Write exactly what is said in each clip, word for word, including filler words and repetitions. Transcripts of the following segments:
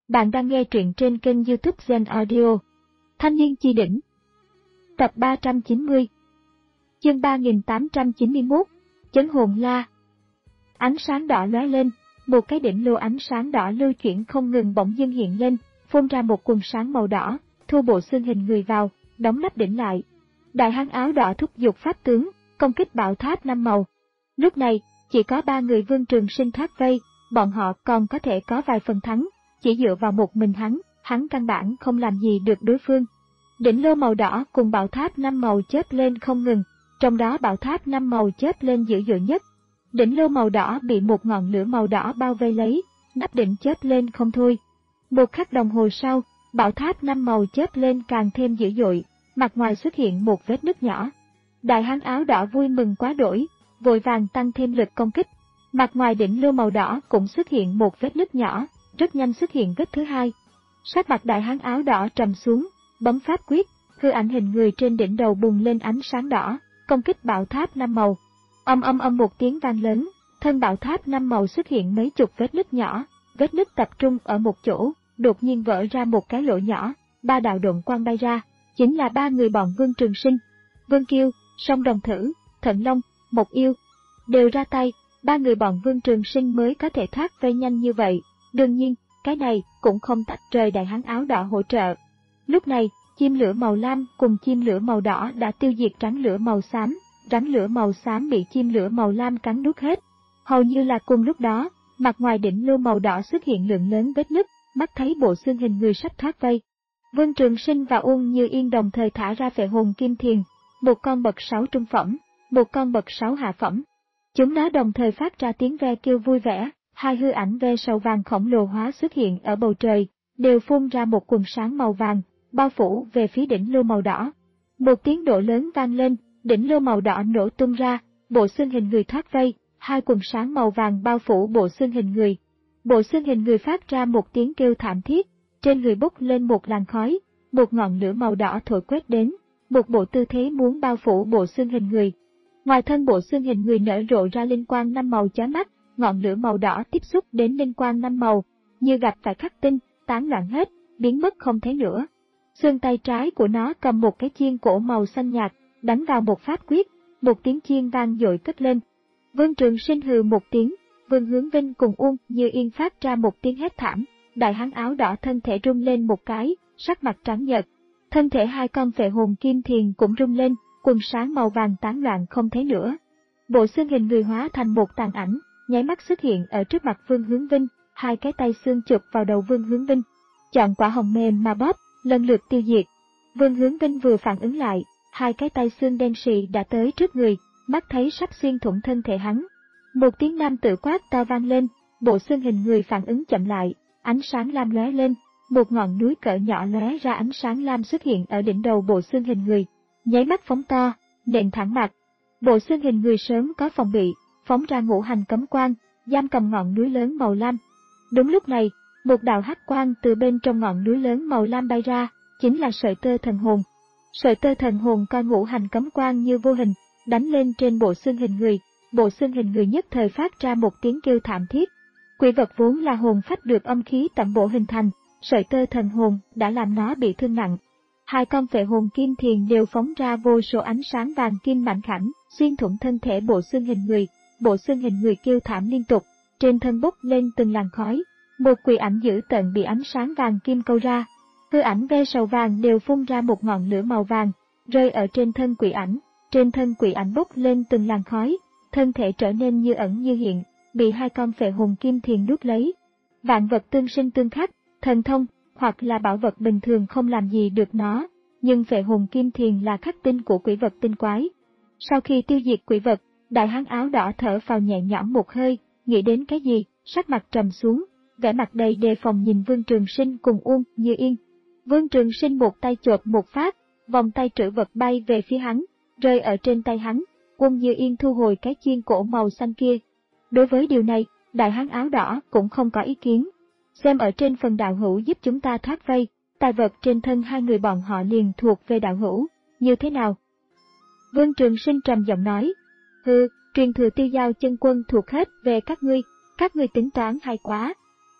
Bạn đang nghe truyện trên kênh YouTube Zen Audio. Thanh niên chi đỉnh. Tập ba trăm chín mươi. Chương ba nghìn tám trăm chín mươi mốt. Chấn hồn la. Ánh sáng đỏ lóe lên, một cái đỉnh lô ánh sáng đỏ lưu chuyển không ngừng bỗng dưng hiện lên, phun ra một quần sáng màu đỏ, thu bộ xương hình người vào, đóng nắp đỉnh lại. Đại hán áo đỏ thúc giục pháp tướng, công kích bảo tháp năm màu. Lúc này, chỉ có ba người Vương Trường Sinh thoát vây, bọn họ còn có thể có vài phần thắng. Chỉ dựa vào một mình hắn, hắn căn bản không làm gì được đối phương. Đỉnh lô màu đỏ cùng bảo tháp năm màu chớp lên không ngừng, trong đó bảo tháp năm màu chớp lên dữ dội nhất. Đỉnh lô màu đỏ bị một ngọn lửa màu đỏ bao vây lấy, nắp đỉnh chớp lên không thôi. Một khắc đồng hồ sau, bảo tháp năm màu chớp lên càng thêm dữ dội, mặt ngoài xuất hiện một vết nứt nhỏ. Đại hán áo đỏ vui mừng quá đỗi, vội vàng tăng thêm lực công kích. Mặt ngoài đỉnh lô màu đỏ cũng xuất hiện một vết nứt nhỏ. Rất nhanh xuất hiện vết thứ hai. Sắc mặt đại hán áo đỏ trầm xuống, bấm pháp quyết, hư ảnh hình người trên đỉnh đầu bùng lên ánh sáng đỏ, công kích bảo tháp năm màu. Âm âm âm một tiếng vang lớn, thân bảo tháp năm màu xuất hiện mấy chục vết nứt nhỏ, vết nứt tập trung ở một chỗ, đột nhiên vỡ ra một cái lỗ nhỏ, ba đạo độn quang bay ra, chính là ba người bọn Vương Trường Sinh. Vương Kiêu, Song Đồng Thử, Thận Long, Mộc Yêu đều ra tay, ba người bọn Vương Trường Sinh mới có thể thoát vây nhanh như vậy. Đương nhiên, cái này cũng không tách rời đại hán áo đỏ hỗ trợ. Lúc này, chim lửa màu lam cùng chim lửa màu đỏ đã tiêu diệt rắn lửa màu xám, rắn lửa màu xám bị chim lửa màu lam cắn nuốt hết. Hầu như là cùng lúc đó, mặt ngoài đỉnh lô màu đỏ xuất hiện lượng lớn vết nứt, mắt thấy bộ xương hình người sắp thoát vây. Vương Trường Sinh và Uông Như Yên đồng thời thả ra phệ hồn kim thiền, một con bậc sáu trung phẩm, một con bậc sáu hạ phẩm. Chúng nó đồng thời phát ra tiếng ve kêu vui vẻ. Hai hư ảnh ve sầu vàng khổng lồ hóa xuất hiện ở bầu trời, đều phun ra một quần sáng màu vàng, bao phủ về phía đỉnh lô màu đỏ. Một tiếng nổ lớn vang lên, đỉnh lô màu đỏ nổ tung ra, bộ xương hình người thoát vây, hai quần sáng màu vàng bao phủ bộ xương hình người. Bộ xương hình người phát ra một tiếng kêu thảm thiết, trên người bốc lên một làn khói, một ngọn lửa màu đỏ thổi quét đến, một bộ tư thế muốn bao phủ bộ xương hình người. Ngoài thân bộ xương hình người nở rộ ra linh quang năm màu chói mắt. Ngọn lửa màu đỏ tiếp xúc đến linh quang năm màu, như gặp phải khắc tinh, tán loạn hết, biến mất không thấy nữa. Xương tay trái của nó cầm một cái chiên cổ màu xanh nhạt, đánh vào một pháp quyết, một tiếng chiên vang dội cất lên. Vương Trường Sinh hừ một tiếng, Vương Hướng Vinh cùng Uông Như Yên phát ra một tiếng hét thảm, đại hán áo đỏ thân thể rung lên một cái, sắc mặt trắng nhợt. Thân thể hai con phệ hồn kim thiền cũng rung lên, quần sáng màu vàng tán loạn không thấy nữa. Bộ xương hình người hóa thành một tàn ảnh, nháy mắt xuất hiện ở trước mặt Vương Hướng Vinh, hai cái tay xương chụp vào đầu Vương Hướng Vinh. Chọn quả hồng mềm mà bóp, lần lượt tiêu diệt. Vương Hướng Vinh vừa phản ứng lại, hai cái tay xương đen sì đã tới trước người, mắt thấy sắp xuyên thủng thân thể hắn. Một tiếng nam tử quát to vang lên, bộ xương hình người phản ứng chậm lại, ánh sáng lam lóe lên, một ngọn núi cỡ nhỏ lóe ra ánh sáng lam xuất hiện ở đỉnh đầu bộ xương hình người, nháy mắt phóng to, nện thẳng mặt. Bộ xương hình người sớm có phòng bị, phóng ra ngũ hành cấm quang, giam cầm ngọn núi lớn màu lam. Đúng lúc này, một đạo hắc quang từ bên trong ngọn núi lớn màu lam bay ra, chính là sợi tơ thần hồn. Sợi tơ thần hồn coi ngũ hành cấm quang như vô hình, đánh lên trên bộ xương hình người, bộ xương hình người nhất thời phát ra một tiếng kêu thảm thiết. Quỷ vật vốn là hồn phách được âm khí tẩm bổ hình thành, sợi tơ thần hồn đã làm nó bị thương nặng. Hai con phệ hồn kim thiền đều phóng ra vô số ánh sáng vàng kim mảnh khảnh, xuyên thủng thân thể bộ xương hình người. Bộ xương hình người kêu thảm liên tục, trên thân bốc lên từng làn khói, một quỷ ảnh dữ tợn bị ánh sáng vàng kim câu ra. Hư ảnh ve sầu vàng đều phun ra một ngọn lửa màu vàng, rơi ở trên thân quỷ ảnh, trên thân quỷ ảnh bốc lên từng làn khói, thân thể trở nên như ẩn như hiện, bị hai con phệ hồn kim thiền nuốt lấy. Vạn vật tương sinh tương khắc, thần thông hoặc là bảo vật bình thường không làm gì được nó, nhưng phệ hồn kim thiền là khắc tinh của quỷ vật tinh quái. Sau khi tiêu diệt quỷ vật, đại hán áo đỏ thở phào nhẹ nhõm một hơi, nghĩ đến cái gì, sắc mặt trầm xuống, vẻ mặt đầy đề phòng nhìn Vương Trường Sinh cùng Uông Như Yên. Vương Trường Sinh một tay chộp một phát, vòng tay trữ vật bay về phía hắn, rơi ở trên tay hắn. Uông Như Yên thu hồi cái chiên cổ màu xanh kia. Đối với điều này, đại hán áo đỏ cũng không có ý kiến. Xem ở trên phần đạo hữu giúp chúng ta thoát vây, tài vật trên thân hai người bọn họ liền thuộc về đạo hữu, như thế nào? Vương Trường Sinh trầm giọng nói. Hừ, truyền thừa tiêu giao chân quân thuộc hết về các ngươi, các ngươi tính toán hay quá.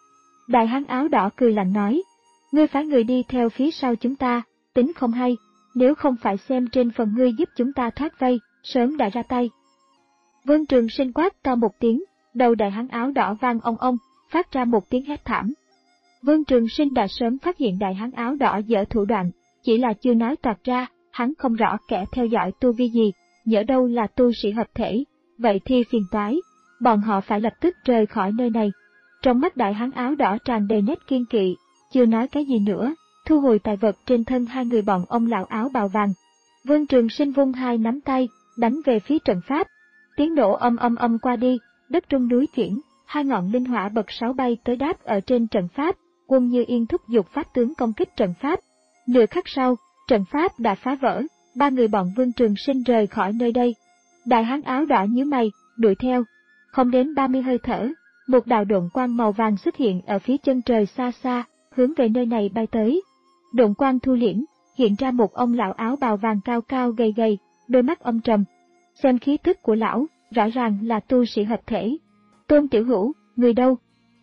Đại hán áo đỏ cười lạnh nói, ngươi phái người đi theo phía sau chúng ta, tính không hay, nếu không phải xem trên phần ngươi giúp chúng ta thoát vây, sớm đã ra tay. Vương Trường Sinh quát to một tiếng, đầu đại hán áo đỏ vang ong ong, phát ra một tiếng hét thảm. Vương Trường Sinh đã sớm phát hiện đại hán áo đỏ dở thủ đoạn, chỉ là chưa nói toạc ra, hắn không rõ kẻ theo dõi tu vi gì, nhỡ đâu là tu sĩ hợp thể, vậy thì phiền toái, bọn họ phải lập tức rời khỏi nơi này. Trong mắt đại hán áo đỏ tràn đầy nét kiên kỵ, chưa nói cái gì nữa, thu hồi tài vật trên thân hai người bọn ông lão áo bào vàng. Vương Trường Sinh vung hai nắm tay, đánh về phía trận pháp. Tiếng nổ âm âm âm qua đi, đất rung núi chuyển, hai ngọn linh hỏa bậc sáu bay tới đáp ở trên trận pháp, Quân Như Yên thúc giục pháp tướng công kích trận pháp. Nửa khắc sau, trận pháp đã phá vỡ, ba người bọn Vương Trường Sinh rời khỏi nơi đây. Đại hán áo đỏ nhíu mày, đuổi theo. Không đến ba mươi hơi thở, một đạo độn quang màu vàng xuất hiện ở phía chân trời xa xa, hướng về nơi này bay tới. Độn quang thu liễm, hiện ra một ông lão áo bào vàng cao cao gầy gầy, đôi mắt âm trầm. Xem khí tức của lão, rõ ràng là tu sĩ hợp thể. Tôn Tiểu Hữu, người đâu?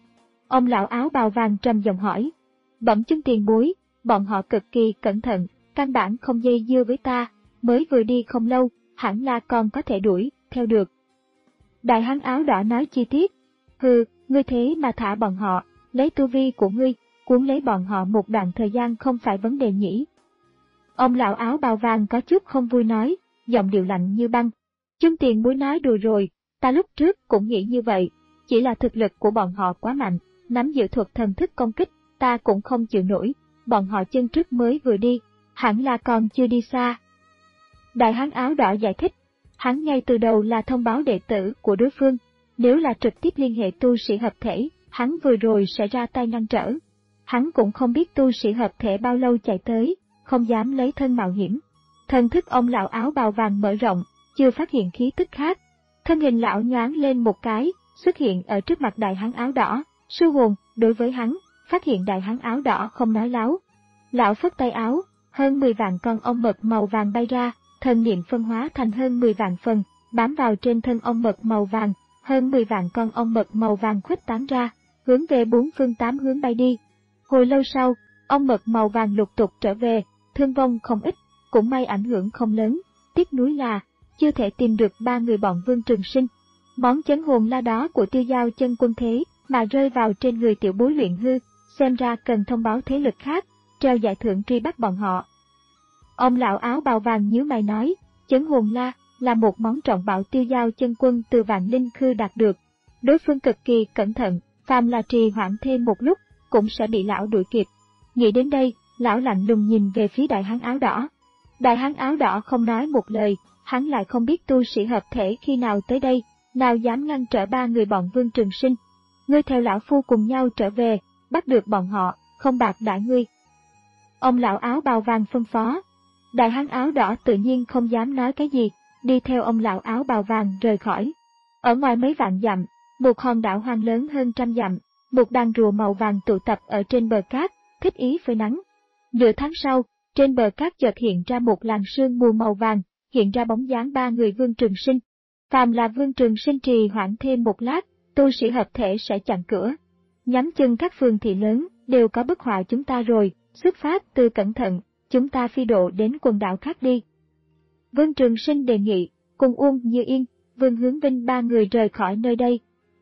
Ông lão áo bào vàng trầm giọng hỏi. Bẩm chứng tiền bối, bọn họ cực kỳ cẩn thận, căn bản không dây dưa với ta, mới vừa đi không lâu, hẳn là còn có thể đuổi theo được. Đại hán áo đỏ nói chi tiết. Hừ, ngươi thế mà thả bọn họ, lấy tu vi của ngươi, cuốn lấy bọn họ một đoạn thời gian không phải vấn đề nhỉ. Ông lão áo bào vàng có chút không vui nói, giọng điệu lạnh như băng. Chương tiền bối nói đùa rồi, ta lúc trước cũng nghĩ như vậy, chỉ là thực lực của bọn họ quá mạnh, nắm giữ thuật thần thức công kích, ta cũng không chịu nổi, bọn họ chân trước mới vừa đi, hẳn là còn chưa đi xa. Đại hán áo đỏ giải thích, hắn ngay từ đầu là thông báo đệ tử của đối phương, nếu là trực tiếp liên hệ tu sĩ hợp thể, hắn vừa rồi sẽ ra tay ngăn trở. Hắn cũng không biết tu sĩ hợp thể bao lâu chạy tới, không dám lấy thân mạo hiểm. Thần thức ông lão áo bào vàng mở rộng, chưa phát hiện khí tức khác. Thân hình lão nhoáng lên một cái, xuất hiện ở trước mặt đại hán áo đỏ, sư hồn, đối với hắn, phát hiện đại hán áo đỏ không nói láo. Lão phất tay áo, hơn mười vạn con ong mật màu vàng bay ra, thần niệm phân hóa thành hơn mười vạn phần, bám vào trên thân ong mật màu vàng, hơn mười vạn con ong mật màu vàng khuếch tán ra, hướng về bốn phương tám hướng bay đi. Hồi lâu sau, ong mật màu vàng lục tục trở về, thương vong không ít, cũng may ảnh hưởng không lớn, tiếc nuối là chưa thể tìm được ba người bọn Vương Trường Sinh. Món chấn hồn la đó của Tiêu Giao Chân Quân thế mà rơi vào trên người tiểu bối Luyện Hư, xem ra cần thông báo thế lực khác, treo giải thưởng truy bắt bọn họ. Ông lão áo bào vàng nhíu mày nói, chấn hồn la là một món trọng bảo Tiêu Giao Chân Quân từ Vạn Linh Khư đạt được. Đối phương cực kỳ cẩn thận, phàm là trì hoãn thêm một lúc, cũng sẽ bị lão đuổi kịp. Nghĩ đến đây, lão lạnh lùng nhìn về phía đại hán áo đỏ. Đại hán áo đỏ không nói một lời, hắn lại không biết tu sĩ hợp thể khi nào tới đây, nào dám ngăn trở ba người bọn Vương Trường Sinh. Ngươi theo lão phu cùng nhau trở về, bắt được bọn họ, không bạc đãi ngươi. Ông lão áo bào vàng phân phó. Đại hán áo đỏ tự nhiên không dám nói cái gì, đi theo ông lão áo bào vàng rời khỏi. Ở ngoài mấy vạn dặm, một hòn đảo hoang lớn hơn trăm dặm, một đàn rùa màu vàng tụ tập ở trên bờ cát, thích ý phơi nắng. Nửa tháng sau, trên bờ cát chợt hiện ra một làn sương mù màu vàng, hiện ra bóng dáng ba người Vương Trường Sinh. Phàm là Vương Trường Sinh trì hoãn thêm một lát, tu sĩ hợp thể sẽ chặn cửa. Nhắm chân các phường thị lớn, đều có bức họa chúng ta rồi, xuất phát từ cẩn thận, chúng ta phi độ đến quần đảo khác đi. Vương Trường Sinh đề nghị, cùng Uông Như Yên, Vương Hướng Vinh ba người rời khỏi nơi đây.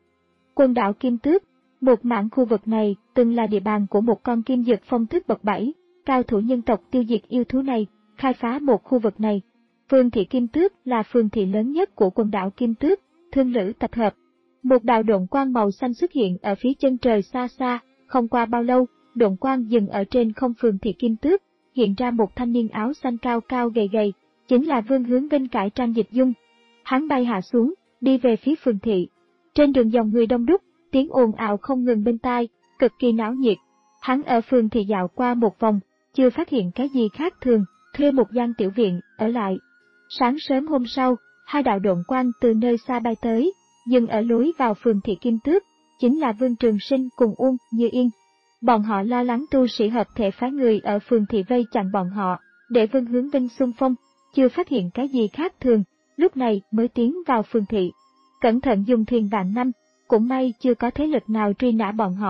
Quần đảo Kim Tước, một mảng khu vực này từng là địa bàn của một con kim dực phong thức bậc bảy, cao thủ nhân tộc tiêu diệt yêu thú này, khai phá một khu vực này. Phường thị Kim Tước là phường thị lớn nhất của quần đảo Kim Tước, thương lữ tập hợp. Một đạo độn quang màu xanh xuất hiện ở phía chân trời xa xa, không qua bao lâu, độn quang dừng ở trên không phường thị Kim Tước, hiện ra một thanh niên áo xanh cao cao gầy gầy, chính là Vương Hướng Vinh cải trang dịch dung. Hắn bay hạ xuống, đi về phía phường thị. Trên đường dòng người đông đúc, tiếng ồn ào không ngừng bên tai, cực kỳ náo nhiệt. Hắn ở phường thị dạo qua một vòng, chưa phát hiện cái gì khác thường, thuê một gian tiểu viện, ở lại. Sáng sớm hôm sau, hai đạo độn quang từ nơi xa bay tới, dừng ở lối vào phường thị Kim Tước, chính là Vương Trường Sinh cùng Uông Như Yên. Bọn họ lo lắng tu sĩ hợp thể phái người ở phường thị vây chặn bọn họ, để Vương Hướng Vinh xung phong, chưa phát hiện cái gì khác thường, lúc này mới tiến vào phường thị. Cẩn thận dùng thuyền vạn năm, cũng may chưa có thế lực nào truy nã bọn họ,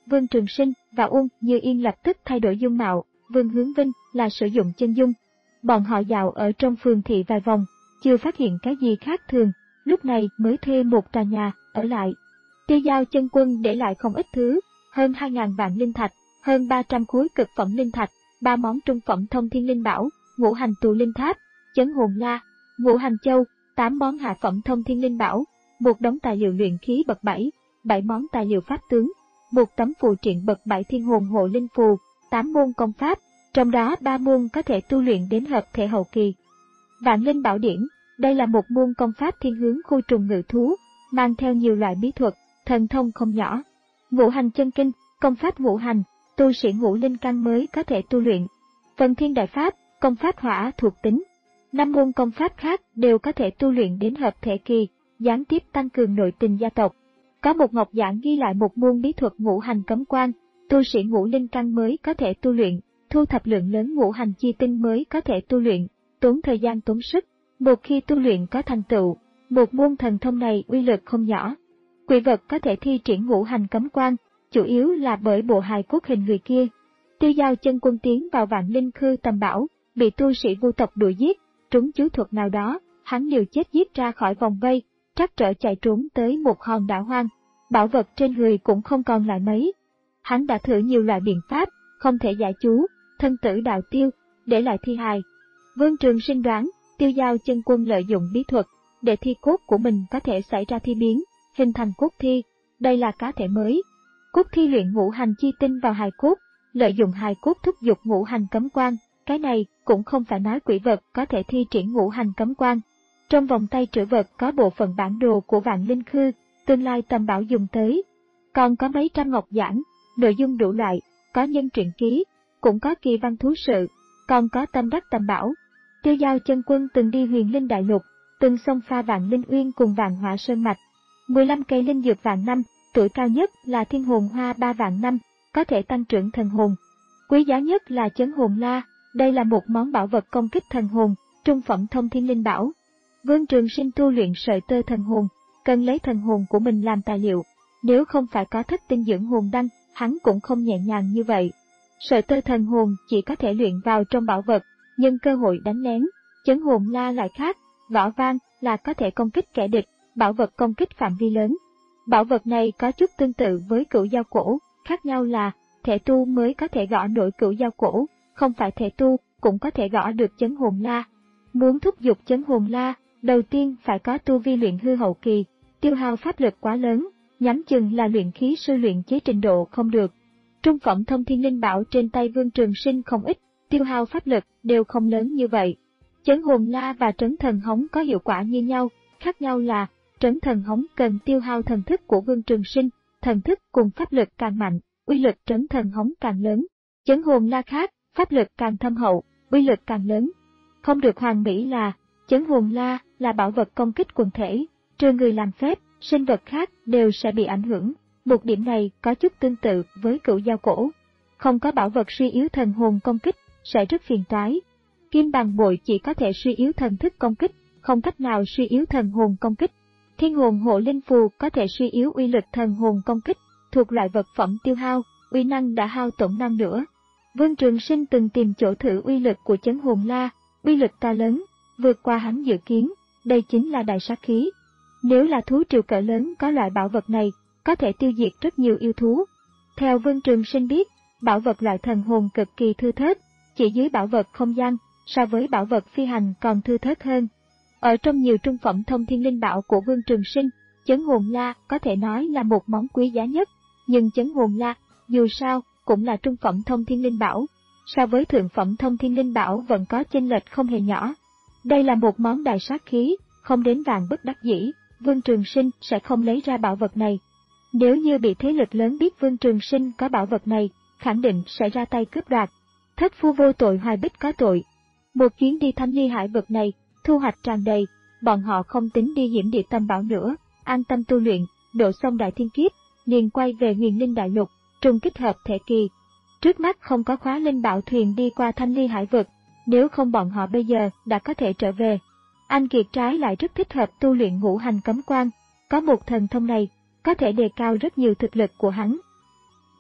Vương Trường Sinh và Uông Như Yên lập tức thay đổi dung mạo, Vương Hướng Vinh là sử dụng chân dung. Bọn họ dạo ở trong phường thị vài vòng, chưa phát hiện cái gì khác thường, lúc này mới thuê một tòa nhà, ở lại. Tiêu Dao Chân Quân để lại không ít thứ, hơn hai nghìn vạn linh thạch, hơn ba trăm khối cực phẩm linh thạch, ba món trung phẩm thông thiên linh bảo, ngũ hành tụ linh tháp, chấn hồn la, ngũ hành châu, tám món hạ phẩm thông thiên linh bảo, một đống tài liệu luyện khí bậc bảy, bảy món tài liệu pháp tướng, một tấm phù triện bậc bảy thiên hồn hộ linh phù, tám môn công pháp, trong đó ba môn có thể tu luyện đến hợp thể hậu kỳ. Vạn Linh Bảo Điển, đây là một môn công pháp thiên hướng khu trùng ngự thú, mang theo nhiều loại bí thuật, thần thông không nhỏ. Ngũ hành chân kinh, công pháp ngũ hành, tu sĩ ngũ linh căn mới có thể tu luyện. Phần thiên đại pháp, công pháp hỏa thuộc tính. Năm môn công pháp khác đều có thể tu luyện đến hợp thể kỳ, gián tiếp tăng cường nội tình gia tộc. Có một ngọc giản ghi lại một môn bí thuật ngũ hành cấm quan, tu sĩ ngũ linh căn mới có thể tu luyện, thu thập lượng lớn ngũ hành chi tinh mới có thể tu luyện, tốn thời gian tốn sức. Một khi tu luyện có thành tựu, một môn thần thông này uy lực không nhỏ. Quỷ vật có thể thi triển ngũ hành cấm quan, chủ yếu là bởi bộ hài cốt hình người kia. Tiêu Dao Chân Quân tiến vào Vạn Linh Khư tầm bảo, bị tu sĩ vu tộc đuổi giết, trúng chú thuật nào đó, hắn liều chết giết ra khỏi vòng vây, trắc trở chạy trốn tới một hòn đảo hoang. Bảo vật trên người cũng không còn lại mấy. Hắn đã thử nhiều loại biện pháp, không thể giải chú, thân tử đạo tiêu, để lại thi hài. Vương Trường Sinh đoán, Tiêu Dao Chân Quân lợi dụng bí thuật, để thi cốt của mình có thể xảy ra thi biến, hình thành cốt thi, đây là cá thể mới. Cốt thi luyện ngũ hành chi tinh vào hài cốt, lợi dụng hài cốt thúc giục ngũ hành cấm quan, cái này cũng không phải nói quỷ vật có thể thi triển ngũ hành cấm quan. Trong vòng tay trữ vật có bộ phận bản đồ của Vạn Linh Khư, tương lai tầm bảo dùng tới. Còn có mấy trăm ngọc giản, nội dung đủ loại, có nhân truyện ký, cũng có kỳ văn thú sự, còn có tâm đắc tầm bảo. Tiêu Dao Chân Quân từng đi Huyền Linh Đại Lục, từng xông pha Vạn Linh Uyên cùng Vạn Hỏa Sơn Mạch. mười lăm cây linh dược vạn năm, tuổi cao nhất là thiên hồn hoa ba vạn năm, có thể tăng trưởng thần hồn. Quý giá nhất là chấn hồn la, đây là một món bảo vật công kích thần hồn, trung phẩm thông thiên linh bảo. Vương Trường Sinh tu luyện sợi tơ thần hồn, cần lấy thần hồn của mình làm tài liệu, nếu không phải có thất tinh dưỡng hồn đăng, hắn cũng không nhẹ nhàng như vậy. Sợi tơ thần hồn chỉ có thể luyện vào trong bảo vật, nhân cơ hội đánh lén. Chấn hồn la lại khác, gõ vang là có thể công kích kẻ địch, bảo vật công kích phạm vi lớn. Bảo vật này có chút tương tự với cửu dao cổ, khác nhau là thể tu mới có thể gõ nổi cửu dao cổ, không phải thể tu cũng có thể gõ được chấn hồn la. Muốn thúc giục chấn hồn la, đầu tiên phải có tu vi luyện hư hậu kỳ, tiêu hao pháp lực quá lớn, nhắm chừng là luyện khí sư luyện chế trình độ không được. Trung phẩm thông thiên linh bảo trên tay Vương Trường Sinh không ít, tiêu hao pháp lực đều không lớn như vậy. Chấn hồn la và trấn thần hống có hiệu quả như nhau, khác nhau là trấn thần hống cần tiêu hao thần thức của Vương Trường Sinh, thần thức cùng pháp lực càng mạnh, uy lực trấn thần hống càng lớn. Chấn hồn la khác, pháp lực càng thâm hậu, uy lực càng lớn. Không được hoàn mỹ là, chấn hồn la là bảo vật công kích quần thể, trừ người làm phép, sinh vật khác đều sẽ bị ảnh hưởng. Một điểm này có chút tương tự với cửu dao cổ. Không có bảo vật suy yếu thần hồn công kích, sẽ rất phiền toái. Kim bằng bội chỉ có thể suy yếu thần thức công kích, không cách nào suy yếu thần hồn công kích. Thiên hồn hộ linh phù có thể suy yếu uy lực thần hồn công kích, thuộc loại vật phẩm tiêu hao, uy năng đã hao tổn năng nữa. Vương Trường Sinh từng tìm chỗ thử uy lực của chấn hồn la, uy lực to lớn, vượt qua hắn dự kiến, đây chính là đại sát khí. Nếu là thú triều cỡ lớn có loại bảo vật này, có thể tiêu diệt rất nhiều yêu thú. Theo Vương Trường Sinh biết, bảo vật loại thần hồn cực kỳ thưa thớt, chỉ dưới bảo vật không gian, so với bảo vật phi hành còn thưa thớt hơn. Ở trong nhiều trung phẩm thông thiên linh bảo của Vương Trường Sinh, chấn hồn la có thể nói là một món quý giá nhất, nhưng chấn hồn la, dù sao, cũng là trung phẩm thông thiên linh bảo, so với thượng phẩm thông thiên linh bảo vẫn có chênh lệch không hề nhỏ. Đây là một món đại sát khí, không đến vạn bất đắc dĩ, Vương Trường Sinh sẽ không lấy ra bảo vật này. Nếu như bị thế lực lớn biết Vương Trường Sinh có bảo vật này, khẳng định sẽ ra tay cướp đoạt. Thất phu vô tội hoài bích có tội. Một chuyến đi Thanh Ly Hải vực này, thu hoạch tràn đầy, bọn họ không tính đi Diễm Địa Tâm Bảo nữa, an tâm tu luyện, độ xong đại thiên kiếp, liền quay về Huyền Linh Đại Lục, trùng kích hợp thể kỳ. Trước mắt không có khóa linh bảo thuyền đi qua Thanh Ly Hải vực, nếu không bọn họ bây giờ đã có thể trở về. Anh Kiệt trái lại rất thích hợp tu luyện ngũ hành cấm quan, có một thần thông này, có thể đề cao rất nhiều thực lực của hắn.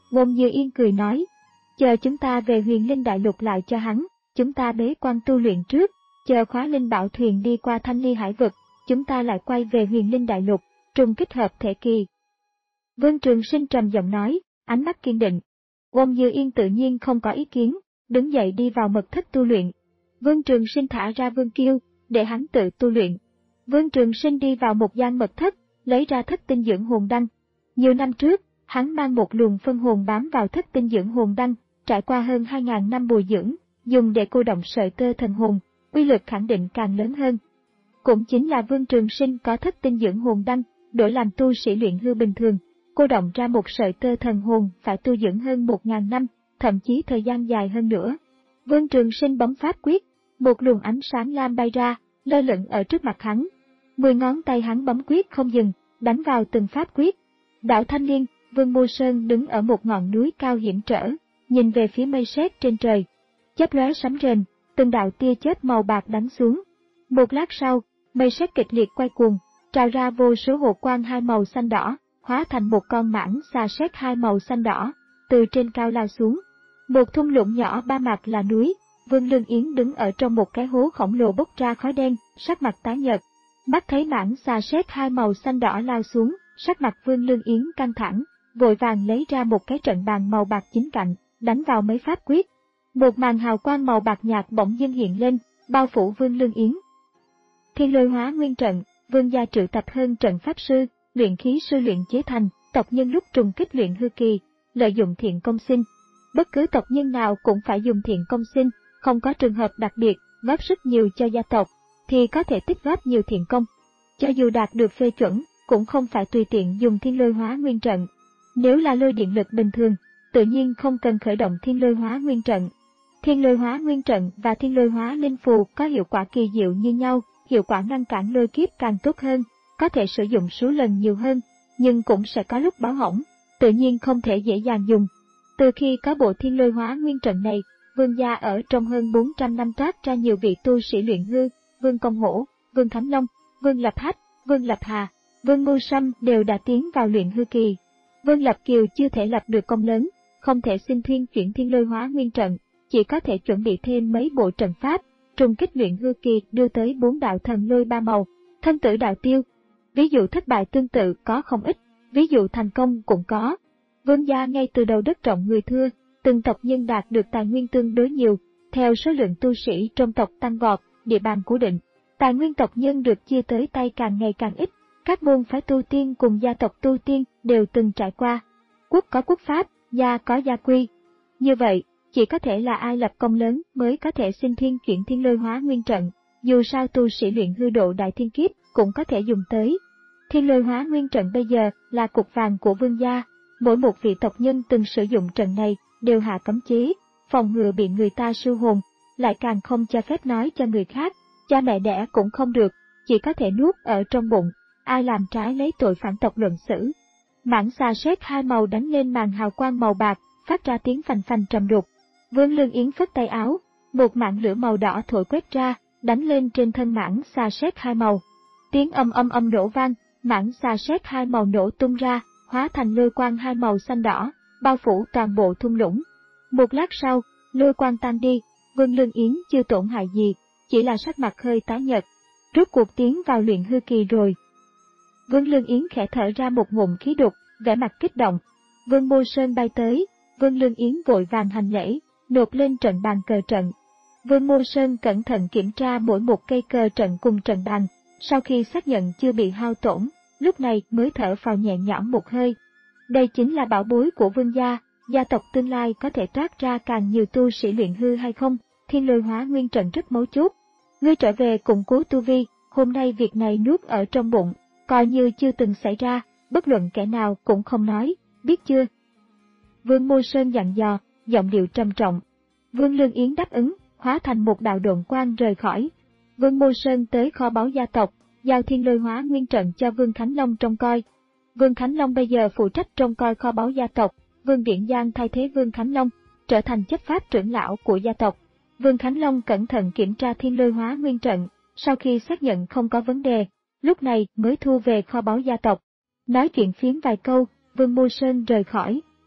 Ngôn Như Yên cười nói, chờ chúng ta về Huyền Linh Đại Lục lại cho hắn, chúng ta bế quan tu luyện trước, chờ Khóa Linh Bảo Thuyền đi qua Thanh Ly Hải Vực, chúng ta lại quay về Huyền Linh Đại Lục, trùng kích hợp thể kỳ. Vương Trường Sinh trầm giọng nói, ánh mắt kiên định. Ngôn Như Yên tự nhiên không có ý kiến, đứng dậy đi vào mật thất tu luyện. Vương Trường Sinh thả ra Vương Kiêu, để hắn tự tu luyện. Vương Trường Sinh đi vào một gian mật thất, lấy ra thất tinh dưỡng hồn đăng. Nhiều năm trước, hắn mang một luồng phân hồn bám vào thất tinh dưỡng hồn đăng, trải qua hơn hai nghìn năm bồi dưỡng, dùng để cô động sợi tơ thần hồn, uy lực khẳng định càng lớn hơn. Cũng chính là Vương Trường Sinh có thất tinh dưỡng hồn đăng, đổi làm tu sĩ luyện hư bình thường, cô động ra một sợi tơ thần hồn phải tu dưỡng hơn một nghìn năm, thậm chí thời gian dài hơn nữa. Vương Trường Sinh bấm pháp quyết, một luồng ánh sáng lam bay ra, lơ lửng ở trước mặt hắn. Mười ngón tay hắn bấm quyết không dừng, đánh vào từng pháp quyết. Đảo Thanh Liên, Vương Mô Sơn đứng ở một ngọn núi cao hiểm trở, nhìn về phía mây sét trên trời. Chớp lóe sấm rền, từng đạo tia chớp màu bạc đánh xuống. Một lát sau, mây sét kịch liệt quay cuồng, trào ra vô số hồ quang hai màu xanh đỏ, hóa thành một con mãng xà sét hai màu xanh đỏ, từ trên cao lao xuống. Một thung lũng nhỏ ba mặt là núi, Vương Lương Yến đứng ở trong một cái hố khổng lồ bốc ra khói đen, sắc mặt tái nhợt. Mắt thấy mãng xà sét hai màu xanh đỏ lao xuống, sắc mặt Vương Lương Yến căng thẳng, vội vàng lấy ra một cái trận bàn màu bạc chính cạnh, đánh vào mấy pháp quyết. Một màn hào quang màu bạc nhạt bỗng dưng hiện lên, bao phủ Vương Lương Yến. Thiên Lôi Hóa Nguyên Trận, Vương gia triệu tập hơn trận pháp sư, luyện khí sư luyện chế thành, tộc nhân lúc trùng kích luyện hư kỳ, lợi dụng thiện công sinh. Bất cứ tộc nhân nào cũng phải dùng thiện công sinh, không có trường hợp đặc biệt, góp sức nhiều cho gia tộc, thì có thể tích góp nhiều thiện công. Cho dù đạt được phê chuẩn, cũng không phải tùy tiện dùng Thiên Lôi Hóa Nguyên Trận. Nếu là lôi điện lực bình thường, tự nhiên không cần khởi động Thiên Lôi Hóa Nguyên Trận. Thiên Lôi Hóa Nguyên Trận và Thiên Lôi Hóa Linh Phù có hiệu quả kỳ diệu như nhau, hiệu quả ngăn cản lôi kiếp càng tốt hơn, có thể sử dụng số lần nhiều hơn, nhưng cũng sẽ có lúc báo hỏng, tự nhiên không thể dễ dàng dùng. Từ khi có bộ Thiên Lôi Hóa Nguyên Trận này, Vương gia ở trong hơn bốn trăm năm toát ra nhiều vị tu sĩ luyện hư, Vương Công Hổ, Vương Thánh Long, Vương Lập Hách, Vương Lập Hà, Vương Mưu Sâm đều đã tiến vào luyện hư kỳ. Vương Lập Kiều chưa thể lập được công lớn, không thể xin thuyên chuyển Thiên Lôi Hóa Nguyên Trận, chỉ có thể chuẩn bị thêm mấy bộ trận pháp, trùng kích luyện hư kỳ đưa tới bốn đạo thần lôi ba màu, thân tử đạo tiêu. Ví dụ thất bại tương tự có không ít, ví dụ thành công cũng có. Vương gia ngay từ đầu đất rộng người thưa, từng tộc nhân đạt được tài nguyên tương đối nhiều, theo số lượng tu sĩ trong tộc tăng vọt, địa bàn cố định, tài nguyên tộc nhân được chia tới tay càng ngày càng ít. Các môn phái tu tiên cùng gia tộc tu tiên đều từng trải qua. Quốc có quốc pháp, gia có gia quy. Như vậy, chỉ có thể là ai lập công lớn mới có thể xin thiên chuyển Thiên Lôi Hóa Nguyên Trận, dù sao tu sĩ luyện hư độ đại thiên kiếp cũng có thể dùng tới. Thiên Lôi Hóa Nguyên Trận bây giờ là cục vàng của Vương gia, mỗi một vị tộc nhân từng sử dụng trận này đều hạ cấm chế, phòng ngừa bị người ta sưu hồn, lại càng không cho phép nói cho người khác, cha mẹ đẻ cũng không được, chỉ có thể nuốt ở trong bụng, ai làm trái lấy tội phản tộc luận xử. Mãng xà sét hai màu đánh lên màn hào quang màu bạc, phát ra tiếng phành phành trầm đục. Vương Lương Yến phất tay áo, một mảng lửa màu đỏ thổi quét ra, đánh lên trên thân mãng xà sét hai màu. Tiếng âm âm âm nổ vang, mãng xà sét hai màu nổ tung ra, hóa thành lôi quang hai màu xanh đỏ, bao phủ toàn bộ thung lũng. Một lát sau, lôi quang tan đi, Vương Lương Yến chưa tổn hại gì, chỉ là sắc mặt hơi tái nhợt. Rốt cuộc tiến vào luyện hư kỳ rồi. Vương Lương Yến khẽ thở ra một ngụm khí đục, vẻ mặt kích động. Vương Mô Sơn bay tới, Vương Lương Yến vội vàng hành lễ, nộp lên trận bàn cờ trận. Vương Mô Sơn cẩn thận kiểm tra mỗi một cây cờ trận cùng trận bàn, sau khi xác nhận chưa bị hao tổn, lúc này mới thở phào nhẹ nhõm một hơi. Đây chính là bảo bối của Vương gia, gia tộc tương lai có thể toát ra càng nhiều tu sĩ luyện hư hay không, Thiên Lôi Hóa Nguyên Trận rất mấu chốt. Ngươi trở về củng cố tu vi, hôm nay việc này nuốt ở trong bụng, coi như chưa từng xảy ra, bất luận kẻ nào cũng không nói, biết chưa? Vương Mô Sơn dặn dò, giọng điệu trầm trọng. Vương Lương Yến đáp ứng, hóa thành một đạo độn quang rời khỏi. Vương Mô Sơn tới kho báu gia tộc, giao Thiên Lôi Hóa Nguyên Trận cho Vương Khánh Long trông coi. Vương Khánh Long bây giờ phụ trách trông coi kho báu gia tộc, Vương Điển Giang thay thế Vương Khánh Long, trở thành chấp pháp trưởng lão của gia tộc. Vương Khánh Long cẩn thận kiểm tra Thiên Lôi Hóa Nguyên Trận, sau khi xác nhận không có vấn đề, lúc này mới thu về kho báu gia tộc. Nói chuyện phiếm vài câu, Vương Mô Sơn rời khỏi.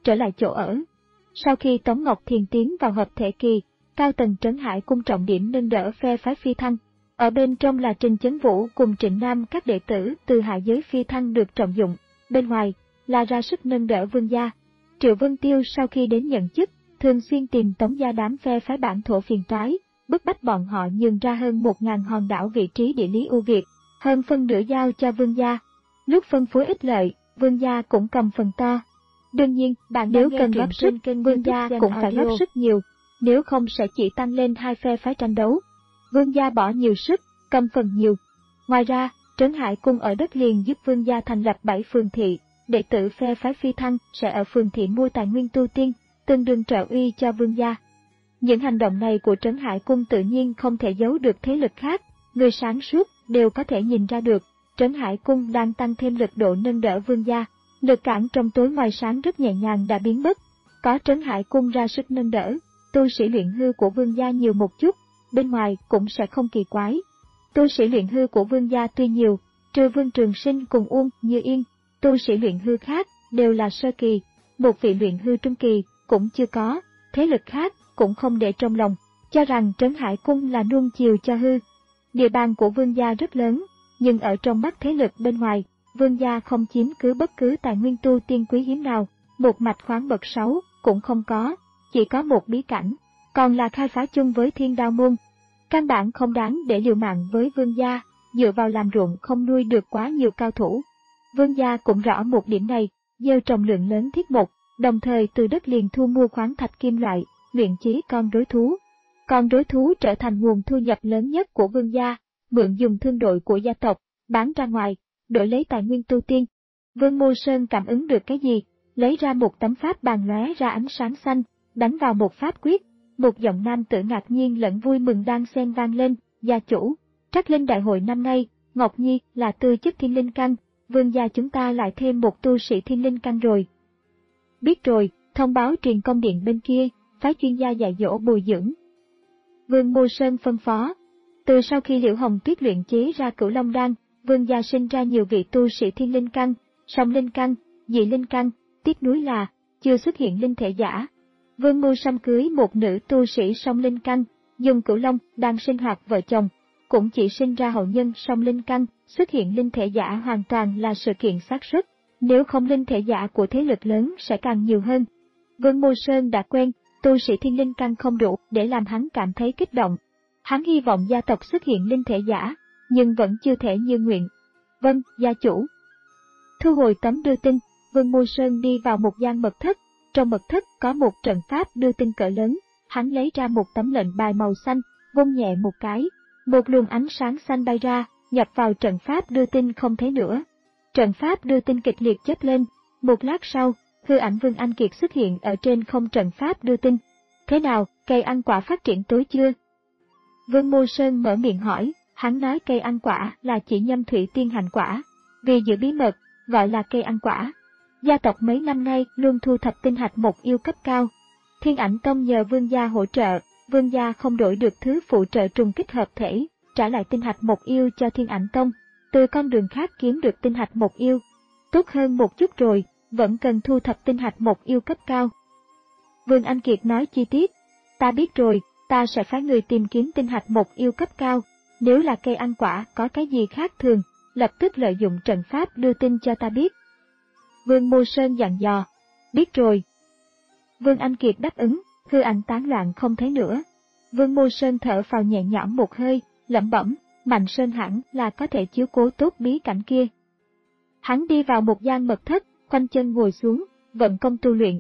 trở lại chỗ ở. Sau khi Tống Ngọc Thiền tiến vào hợp thể kỳ, cao tầng Trấn Hải Cung trọng điểm nâng đỡ phe phái Phi Thăng. Ở bên trong là Trình Chấn Vũ cùng Trịnh Nam, các đệ tử từ hạ giới Phi Thăng được trọng dụng, bên ngoài là ra sức nâng đỡ Vương gia. Triệu Vân Tiêu sau khi đến nhận chức, thường xuyên tìm Tống gia đám phe phái bản thổ phiền toái, bức bách bọn họ nhường ra hơn một ngàn hòn đảo vị trí địa lý ưu việt, hơn phân nửa giao cho Vương gia. Lúc phân phối ích lợi, Vương gia cũng cầm phần to. Đương nhiên, bạn nếu cần góp sức, Vương gia cũng phải góp sức nhiều, nếu không sẽ chỉ tăng lên hai phe phái tranh đấu. Vương gia bỏ nhiều sức, cầm phần nhiều. Ngoài ra, Trấn Hải Cung ở đất liền giúp Vương gia thành lập bảy phường thị, đệ tử phe phái Phi Thăng sẽ ở phường thị mua tài nguyên tu tiên, tương đương trợ uy cho Vương gia. Những hành động này của Trấn Hải Cung tự nhiên không thể giấu được thế lực khác, người sáng suốt đều có thể nhìn ra được, Trấn Hải Cung đang tăng thêm lực độ nâng đỡ Vương gia. Lực cản trong tối ngoài sáng rất nhẹ nhàng đã biến mất, có Trấn Hải Cung ra sức nâng đỡ, tu sĩ luyện hư của Vương gia nhiều một chút, bên ngoài cũng sẽ không kỳ quái. Tu sĩ luyện hư của Vương gia tuy nhiều, trừ Vương Trường Sinh cùng Uông Như Yên, tu sĩ luyện hư khác đều là sơ kỳ, một vị luyện hư trung kỳ cũng chưa có, thế lực khác cũng không để trong lòng, cho rằng Trấn Hải Cung là nuông chiều cho hư. Địa bàn của Vương gia rất lớn, nhưng ở trong mắt thế lực bên ngoài, Vương gia không chiếm cứ bất cứ tài nguyên tu tiên quý hiếm nào, một mạch khoáng bậc sáu cũng không có, chỉ có một bí cảnh, còn là khai phá chung với Thiên Đao Môn. Căn bản không đáng để liều mạng với Vương gia, dựa vào làm ruộng không nuôi được quá nhiều cao thủ. Vương gia cũng rõ một điểm này, gieo trồng lượng lớn thiết mục, đồng thời từ đất liền thu mua khoáng thạch kim loại, luyện chế con rối thú. Con rối thú trở thành nguồn thu nhập lớn nhất của Vương gia, mượn dùng thương đội của gia tộc, bán ra ngoài, đổi lấy tài nguyên tu tiên. Vương Mô Sơn cảm ứng được cái gì, lấy ra một tấm pháp bàn lóe ra ánh sáng xanh, đánh vào một pháp quyết, một giọng nam tử ngạc nhiên lẫn vui mừng đang xen vang lên, gia chủ, Trắc Linh đại hội năm nay, Ngọc Nhi là tư chất thiên linh căn, Vương gia chúng ta lại thêm một tu sĩ thiên linh căn rồi. Biết rồi, thông báo truyền công điện bên kia, phái chuyên gia dạy dỗ bồi dưỡng. Vương Mô Sơn phân phó. Từ sau khi Liễu Hồng Tuyết luyện chế ra Cửu Long Đan, Vương gia sinh ra nhiều vị tu sĩ thiên linh căn, song linh căn, dị linh căn, tiếc nuối là chưa xuất hiện linh thể giả. Vương Mưu Sâm cưới một nữ tu sĩ song linh căn, dùng Cửu Long Đan sinh hoạt vợ chồng, cũng chỉ sinh ra hậu nhân song linh căn, xuất hiện linh thể giả hoàn toàn là sự kiện xác suất, nếu không linh thể giả của thế lực lớn sẽ càng nhiều hơn. Vương Mưu Sơn đã quen, tu sĩ thiên linh căn không đủ để làm hắn cảm thấy kích động. Hắn hy vọng gia tộc xuất hiện linh thể giả, nhưng vẫn chưa thể như nguyện. Vâng, gia chủ. Thu hồi tấm đưa tin, Vương Mưu Sơn đi vào một gian mật thất, trong mật thất có một trận pháp đưa tin cỡ lớn, hắn lấy ra một tấm lệnh bài màu xanh, vung nhẹ một cái, một luồng ánh sáng xanh bay ra, nhập vào trận pháp đưa tin không thấy nữa. Trận pháp đưa tin kịch liệt chớp lên, một lát sau, hư ảnh Vương Anh Kiệt xuất hiện ở trên không trận pháp đưa tin. Thế nào, cây ăn quả phát triển tối chưa? Vương Mưu Sơn mở miệng hỏi, hắn nói cây ăn quả là chỉ nhâm thủy tiên hành quả, vì giữ bí mật, gọi là cây ăn quả. Gia tộc mấy năm nay luôn thu thập tinh hạch mộc yêu cấp cao. Thiên Ảnh Tông nhờ Vương gia hỗ trợ, Vương gia không đổi được thứ phụ trợ trùng kích hợp thể, trả lại tinh hạch mộc yêu cho Thiên Ảnh Tông, từ con đường khác kiếm được tinh hạch mộc yêu. Tốt hơn một chút rồi, vẫn cần thu thập tinh hạch mộc yêu cấp cao. Vương Anh Kiệt nói chi tiết, ta biết rồi, ta sẽ phái người tìm kiếm tinh hạch mộc yêu cấp cao, nếu là cây ăn quả có cái gì khác thường, lập tức lợi dụng trận pháp đưa tin cho ta biết. Vương Mưu Sơn dặn dò, biết rồi. Vương Anh Kiệt đáp ứng, hư ảnh tán loạn không thấy nữa. Vương Mưu Sơn thở phào nhẹ nhõm một hơi, lẩm bẩm, Mạnh Sơn hẳn là có thể chiếu cố tốt bí cảnh kia. Hắn đi vào một gian mật thất, khoanh chân ngồi xuống, vận công tu luyện.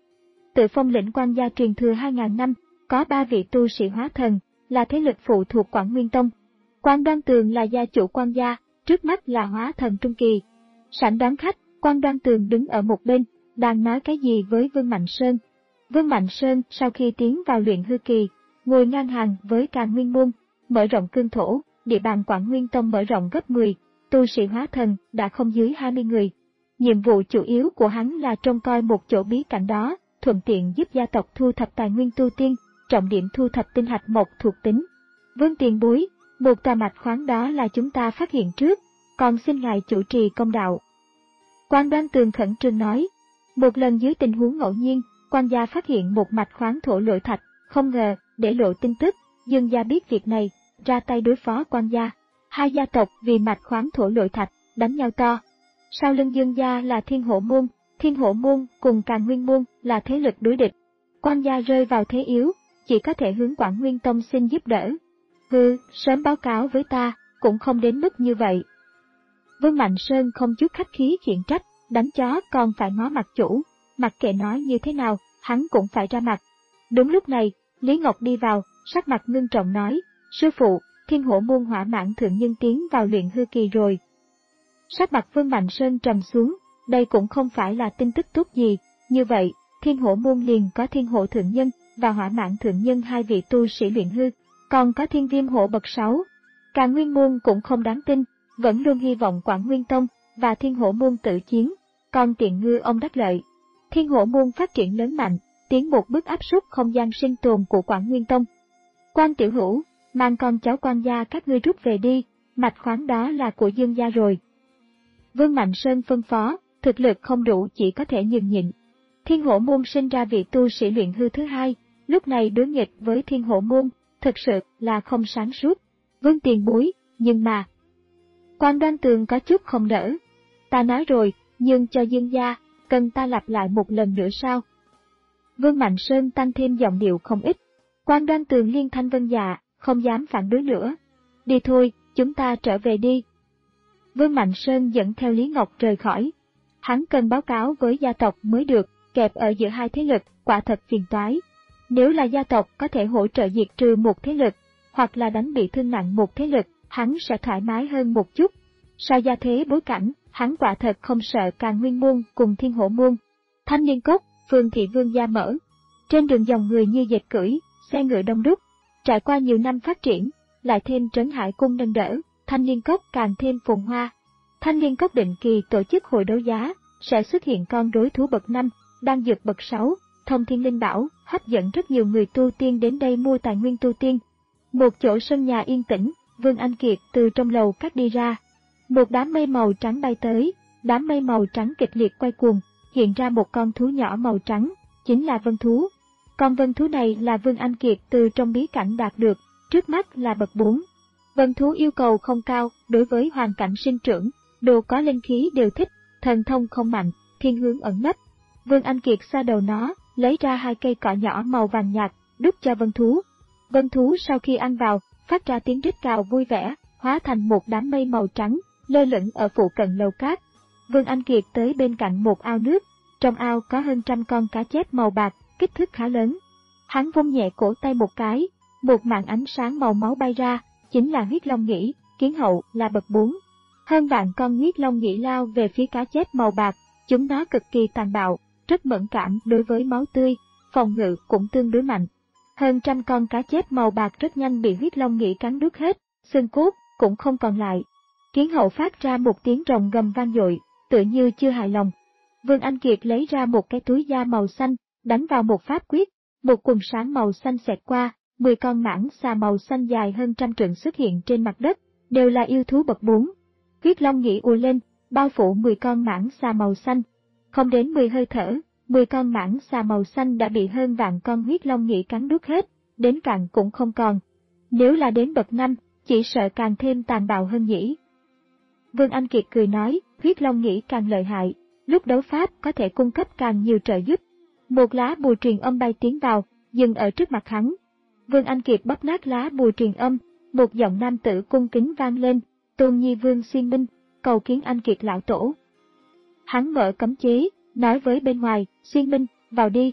Tự Phong lĩnh Quan gia truyền thừa hai ngàn năm, có ba vị tu sĩ hóa thần, là thế lực phụ thuộc Quảng Nguyên Tông. Quan Đoan Tường là gia chủ Quan gia, trước mắt là hóa thần trung kỳ. Sảnh đón khách, Quan Đoan Tường đứng ở một bên, đang nói cái gì với Vương Mạnh Sơn. Vương Mạnh Sơn sau khi tiến vào luyện hư kỳ, ngồi ngang hàng với Càn Nguyên Môn, mở rộng cương thổ, địa bàn Quảng Nguyên Tông mở rộng gấp mười, tu sĩ hóa thần đã không dưới hai mươi người. Nhiệm vụ chủ yếu của hắn là trông coi một chỗ bí cảnh đó, thuận tiện giúp gia tộc thu thập tài nguyên tu tiên, trọng điểm thu thập tinh hạch mộc thuộc tính. Vương tiền bối, một tà mạch khoáng đó là chúng ta phát hiện trước, còn xin ngài chủ trì công đạo. Quan Đoan Tường khẩn trương nói, Một lần dưới tình huống ngẫu nhiên, quan gia phát hiện một mạch khoáng thổ lội thạch, không ngờ, để lộ tin tức, Dương gia biết việc này, ra tay đối phó quan gia. Hai gia tộc vì mạch khoáng thổ lội thạch, đánh nhau to. Sau lưng Dương gia là Thiên Hổ môn, Thiên Hổ môn cùng Càn Nguyên môn là thế lực đối địch. Quan gia rơi vào thế yếu, chỉ có thể hướng Quảng Nguyên Tông xin giúp đỡ. Hừ, sớm báo cáo với ta, cũng không đến mức như vậy. Vương Mạnh Sơn không chút khách khí khiển trách, đánh chó còn phải ngó mặt chủ, mặc kệ nói như thế nào, hắn cũng phải ra mặt. Đúng lúc này, Lý Ngọc đi vào, sắc mặt ngưng trọng nói, sư phụ, Thiên Hổ môn hỏa mãn thượng nhân tiến vào luyện hư kỳ rồi. Sắc mặt Vương Mạnh Sơn trầm xuống, đây cũng không phải là tin tức tốt gì, như vậy, Thiên Hổ môn liền có Thiên Hổ thượng nhân và hỏa mãn thượng nhân hai vị tu sĩ luyện hư, còn có Thiên Viêm hổ bậc sáu. Càn Nguyên môn cũng không đáng tin, vẫn luôn hy vọng Quảng Nguyên Tông và Thiên Hổ môn tự chiến, còn tiện ngư ông đắc lợi. Thiên Hổ môn phát triển lớn mạnh, tiến một bước áp suất không gian sinh tồn của Quảng Nguyên Tông. Quan Tiểu Hữu, mang con cháu quan gia các ngươi rút về đi, mạch khoáng đó là của Dương gia rồi. Vương Mạnh Sơn phân phó, thực lực không đủ chỉ có thể nhường nhịn. Thiên Hổ môn sinh ra vị tu sĩ luyện hư thứ hai, lúc này đối nghịch với Thiên Hổ môn, thực sự là không sáng suốt. Vương tiền bối, nhưng mà... Quan Đoan Tường có chút không nỡ. Ta nói rồi, nhưng cho Dương gia, cần ta lặp lại một lần nữa sao? Vương Mạnh Sơn tăng thêm giọng điệu không ít. Quan Đoan Tường liên thanh vân dạ, không dám phản đối nữa. Đi thôi, chúng ta trở về đi. Vương Mạnh Sơn dẫn theo Lý Ngọc rời khỏi. Hắn cần báo cáo với gia tộc mới được, kẹp ở giữa hai thế lực, quả thật phiền toái. Nếu là gia tộc có thể hỗ trợ diệt trừ một thế lực, hoặc là đánh bị thương nặng một thế lực, hắn sẽ thoải mái hơn một chút. Sau gia thế bối cảnh, hắn quả thật không sợ Càn Nguyên môn cùng Thiên Hổ môn. Thanh Liên Cốc, Phương thị Vương gia mở. Trên đường dòng người như dệt cưỡi, xe ngựa đông đúc. Trải qua nhiều năm phát triển, lại thêm Trấn Hải cung nâng đỡ, Thanh Liên Cốc càng thêm phồn hoa. Thanh Liên Cốc định kỳ tổ chức hội đấu giá, sẽ xuất hiện con đối thú bậc năm, đan dược bậc sáu, thông thiên linh bảo, hấp dẫn rất nhiều người tu tiên đến đây mua tài nguyên tu tiên. Một chỗ sân nhà yên tĩnh, Vương Anh Kiệt từ trong lầu cắt đi ra. Một đám mây màu trắng bay tới, đám mây màu trắng kịch liệt quay cuồng, hiện ra một con thú nhỏ màu trắng, chính là vân thú. Con vân thú này là Vương Anh Kiệt từ trong bí cảnh đạt được, trước mắt là bậc bốn. Vân thú yêu cầu không cao, đối với hoàn cảnh sinh trưởng, đồ có linh khí đều thích, thần thông không mạnh, thiên hướng ẩn nấp. Vương Anh Kiệt xoa đầu nó, lấy ra hai cây cỏ nhỏ màu vàng nhạt, đút cho vân thú. Vân thú sau khi ăn vào, phát ra tiếng rít cào vui vẻ, hóa thành một đám mây màu trắng, lơ lửng ở phụ cận lầu cát. Vương Anh Kiệt tới bên cạnh một ao nước, trong ao có hơn trăm con cá chép màu bạc, kích thước khá lớn. Hắn vung nhẹ cổ tay một cái, một màn ánh sáng màu máu bay ra, chính là huyết long nhĩ, kiến hậu là bậc bốn. Hơn vạn con huyết long nhĩ lao về phía cá chép màu bạc, chúng nó cực kỳ tàn bạo, rất mẫn cảm đối với máu tươi, phòng ngự cũng tương đối mạnh. Hơn trăm con cá chép màu bạc rất nhanh bị huyết long nhĩ cắn đứt hết, xương cốt cũng không còn lại. Kiến hậu phát ra một tiếng rồng gầm vang dội, tựa như chưa hài lòng. Vương Anh Kiệt lấy ra một cái túi da màu xanh, đánh vào một pháp quyết, một quần sáng màu xanh xẹt qua, mười con mãng xà màu xanh dài hơn trăm trượng xuất hiện trên mặt đất, đều là yêu thú bậc bốn. Huyết long nhĩ ùa lên, bao phủ mười con mãng xà màu xanh. Không đến mười hơi thở, mười con mãng xà màu xanh đã bị hơn vạn con huyết long nhĩ cắn đứt hết, đến cạn cũng không còn. Nếu là đến bậc năm, chỉ sợ càng thêm tàn bạo hơn nhỉ. Vương Anh Kiệt cười nói, huyết long nhĩ càng lợi hại, lúc đấu pháp có thể cung cấp càng nhiều trợ giúp. Một lá bùa truyền âm bay tiến vào, dừng ở trước mặt hắn. Vương Anh Kiệt bóp nát lá bùa truyền âm, một giọng nam tử cung kính vang lên, Tôn Nhi Vương Xuyên Minh, cầu kiến Anh Kiệt lão tổ. Hắn mở cấm chế, nói với bên ngoài, Xuyên Minh, vào đi.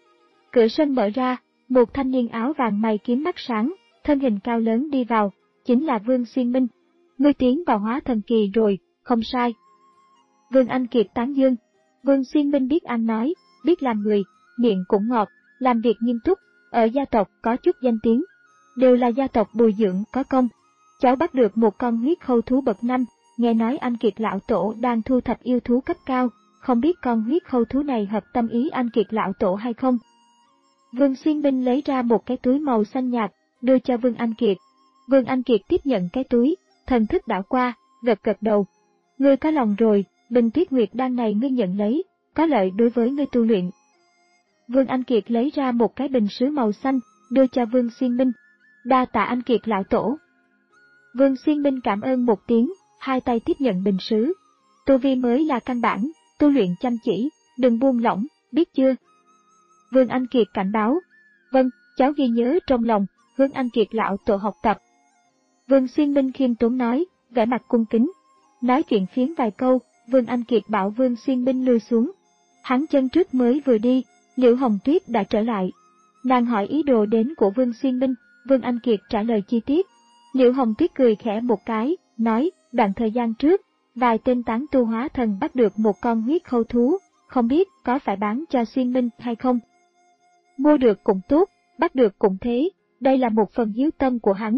Cửa sân mở ra, một thanh niên áo vàng mày kiếm mắt sáng, thân hình cao lớn đi vào, chính là Vương Xuyên Minh. Ngươi tiến vào hóa thần kỳ rồi, không sai. Vương Anh Kiệt tán dương. Vương Xuyên Minh biết ăn nói, biết làm người, miệng cũng ngọt, làm việc nghiêm túc, ở gia tộc có chút danh tiếng. Đều là gia tộc bồi dưỡng có công. Cháu bắt được một con huyết khâu thú bậc năm, nghe nói Anh Kiệt lão tổ đang thu thập yêu thú cấp cao, không biết con huyết khâu thú này hợp tâm ý Anh Kiệt lão tổ hay không. Vương Xuyên Minh lấy ra một cái túi màu xanh nhạt, đưa cho Vương Anh Kiệt. Vương Anh Kiệt tiếp nhận cái túi, thần thức đảo qua, gật gật đầu. Ngươi có lòng rồi, bình tuyết nguyệt đan này ngươi nhận lấy, có lợi đối với ngươi tu luyện. Vương Anh Kiệt lấy ra một cái bình sứ màu xanh, đưa cho Vương Xuyên Minh. Đa tạ anh Kiệt lão tổ. Vương Xuyên Minh cảm ơn một tiếng, hai tay tiếp nhận bình sứ. Tu vi mới là căn bản, tu luyện chăm chỉ, đừng buông lỏng, biết chưa? Vương Anh Kiệt cảnh báo. Vâng, cháu ghi nhớ trong lòng, hướng anh Kiệt lão tổ học tập. Vương Xuyên Minh khiêm tốn nói, vẻ mặt cung kính. Nói chuyện phiếm vài câu, Vương Anh Kiệt bảo Vương Xuyên Minh lui xuống. Hắn chân trước mới vừa đi, Liễu Hồng Tuyết đã trở lại. Nàng hỏi ý đồ đến của Vương Xuyên Minh, Vương Anh Kiệt trả lời chi tiết. Liễu Hồng Tuyết cười khẽ một cái, nói, đoạn thời gian trước, vài tên tán tu hóa thần bắt được một con huyết khâu thú, không biết có phải bán cho Xuyên Minh hay không. Mua được cũng tốt, bắt được cũng thế, đây là một phần hiếu tâm của hắn.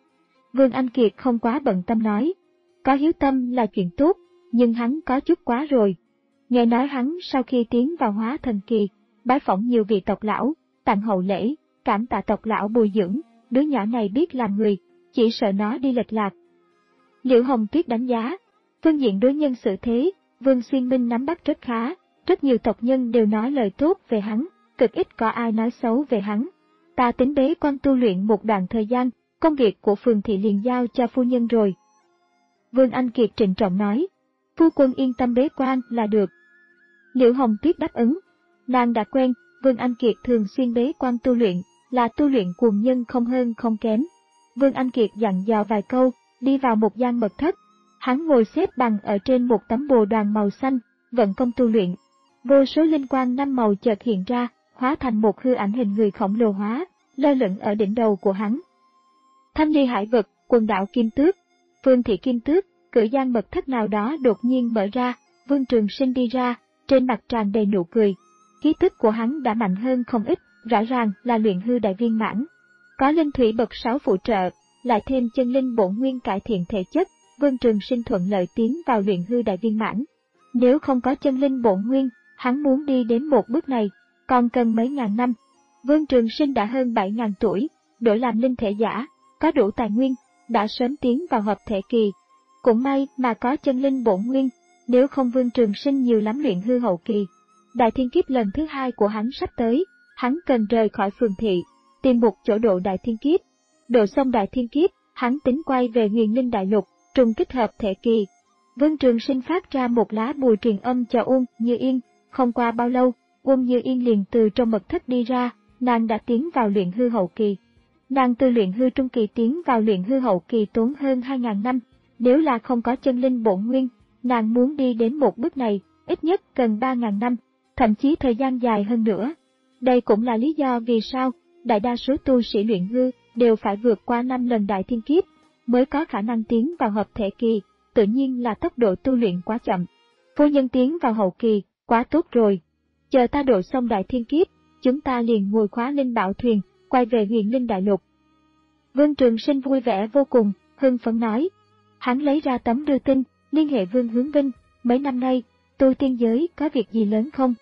Vương Anh Kiệt không quá bận tâm nói, có hiếu tâm là chuyện tốt, nhưng hắn có chút quá rồi. Nghe nói hắn sau khi tiến vào hóa thần kỳ, bái phỏng nhiều vị tộc lão, tặng hậu lễ, cảm tạ tộc lão bồi dưỡng, đứa nhỏ này biết làm người, chỉ sợ nó đi lệch lạc. Liễu Hồng Tuyết đánh giá, phương diện đối nhân xử thế, Vương Xuyên Minh nắm bắt rất khá, rất nhiều tộc nhân đều nói lời tốt về hắn, cực ít có ai nói xấu về hắn. Ta tính bế quan tu luyện một đoạn thời gian, công việc của phường thị liền giao cho phu nhân rồi. Vương Anh Kiệt trịnh trọng nói, phu quân yên tâm bế quan là được. Liễu Hồng Tuyết đáp ứng, nàng đã quen, Vương Anh Kiệt thường xuyên bế quan tu luyện, là tu luyện cuồng nhân không hơn không kém. Vương Anh Kiệt dặn dò vài câu, đi vào một gian mật thất. Hắn ngồi xếp bằng ở trên một tấm bồ đoàn màu xanh, vận công tu luyện. Vô số linh quang năm màu chợt hiện ra, hóa thành một hư ảnh hình người khổng lồ hóa, lơ lửng ở đỉnh đầu của hắn. Thanh ly hải vực, quần đảo Kim Tước, Phương thị Kim Tước, cửa gian mật thất nào đó đột nhiên mở ra, Vương Trường Sinh đi ra, trên mặt tràn đầy nụ cười. Khí tức của hắn đã mạnh hơn không ít, rõ ràng là luyện hư đại viên mãn. Có linh thủy bậc sáu phụ trợ, lại thêm chân linh bổn nguyên cải thiện thể chất, Vương Trường Sinh thuận lợi tiến vào luyện hư đại viên mãn. Nếu không có chân linh bổn nguyên, hắn muốn đi đến một bước này, còn cần mấy ngàn năm. Vương Trường Sinh đã hơn bảy ngàn tuổi, đổi làm linh thể giả, có đủ tài nguyên, đã sớm tiến vào hợp thể kỳ. Cũng may mà có chân linh bổn nguyên, nếu không Vương Trường Sinh nhiều lắm luyện hư hậu kỳ. Đại thiên kiếp lần thứ hai của hắn sắp tới, hắn cần rời khỏi phường thị, tìm một chỗ độ đại thiên kiếp. Độ xong đại thiên kiếp, hắn tính quay về Huyền Linh Đại Lục, trùng kích hợp thể kỳ. Vương Trường Sinh phát ra một lá bùa truyền âm cho Uông Như Yên, không qua bao lâu, Uông Như Yên liền từ trong mật thất đi ra, nàng đã tiến vào luyện hư hậu kỳ. Nàng từ luyện hư trung kỳ tiến vào luyện hư hậu kỳ tốn hơn hai ngàn năm, nếu là không có chân linh bổn nguyên, nàng muốn đi đến một bước này, ít nhất cần ba ngàn năm, thậm chí thời gian dài hơn nữa. Đây cũng là lý do vì sao, đại đa số tu sĩ luyện hư đều phải vượt qua năm lần đại thiên kiếp, mới có khả năng tiến vào hợp thể kỳ, tự nhiên là tốc độ tu luyện quá chậm. Phu nhân tiến vào hậu kỳ, quá tốt rồi. Chờ ta độ xong đại thiên kiếp, chúng ta liền ngồi khóa linh bảo thuyền, quay về Huyền Linh Đại Lục. Vương Trường Sinh vui vẻ vô cùng, hưng phấn nói. Hắn lấy ra tấm đưa tin, liên hệ Vương Hướng Vinh, mấy năm nay, tu tiên giới có việc gì lớn không?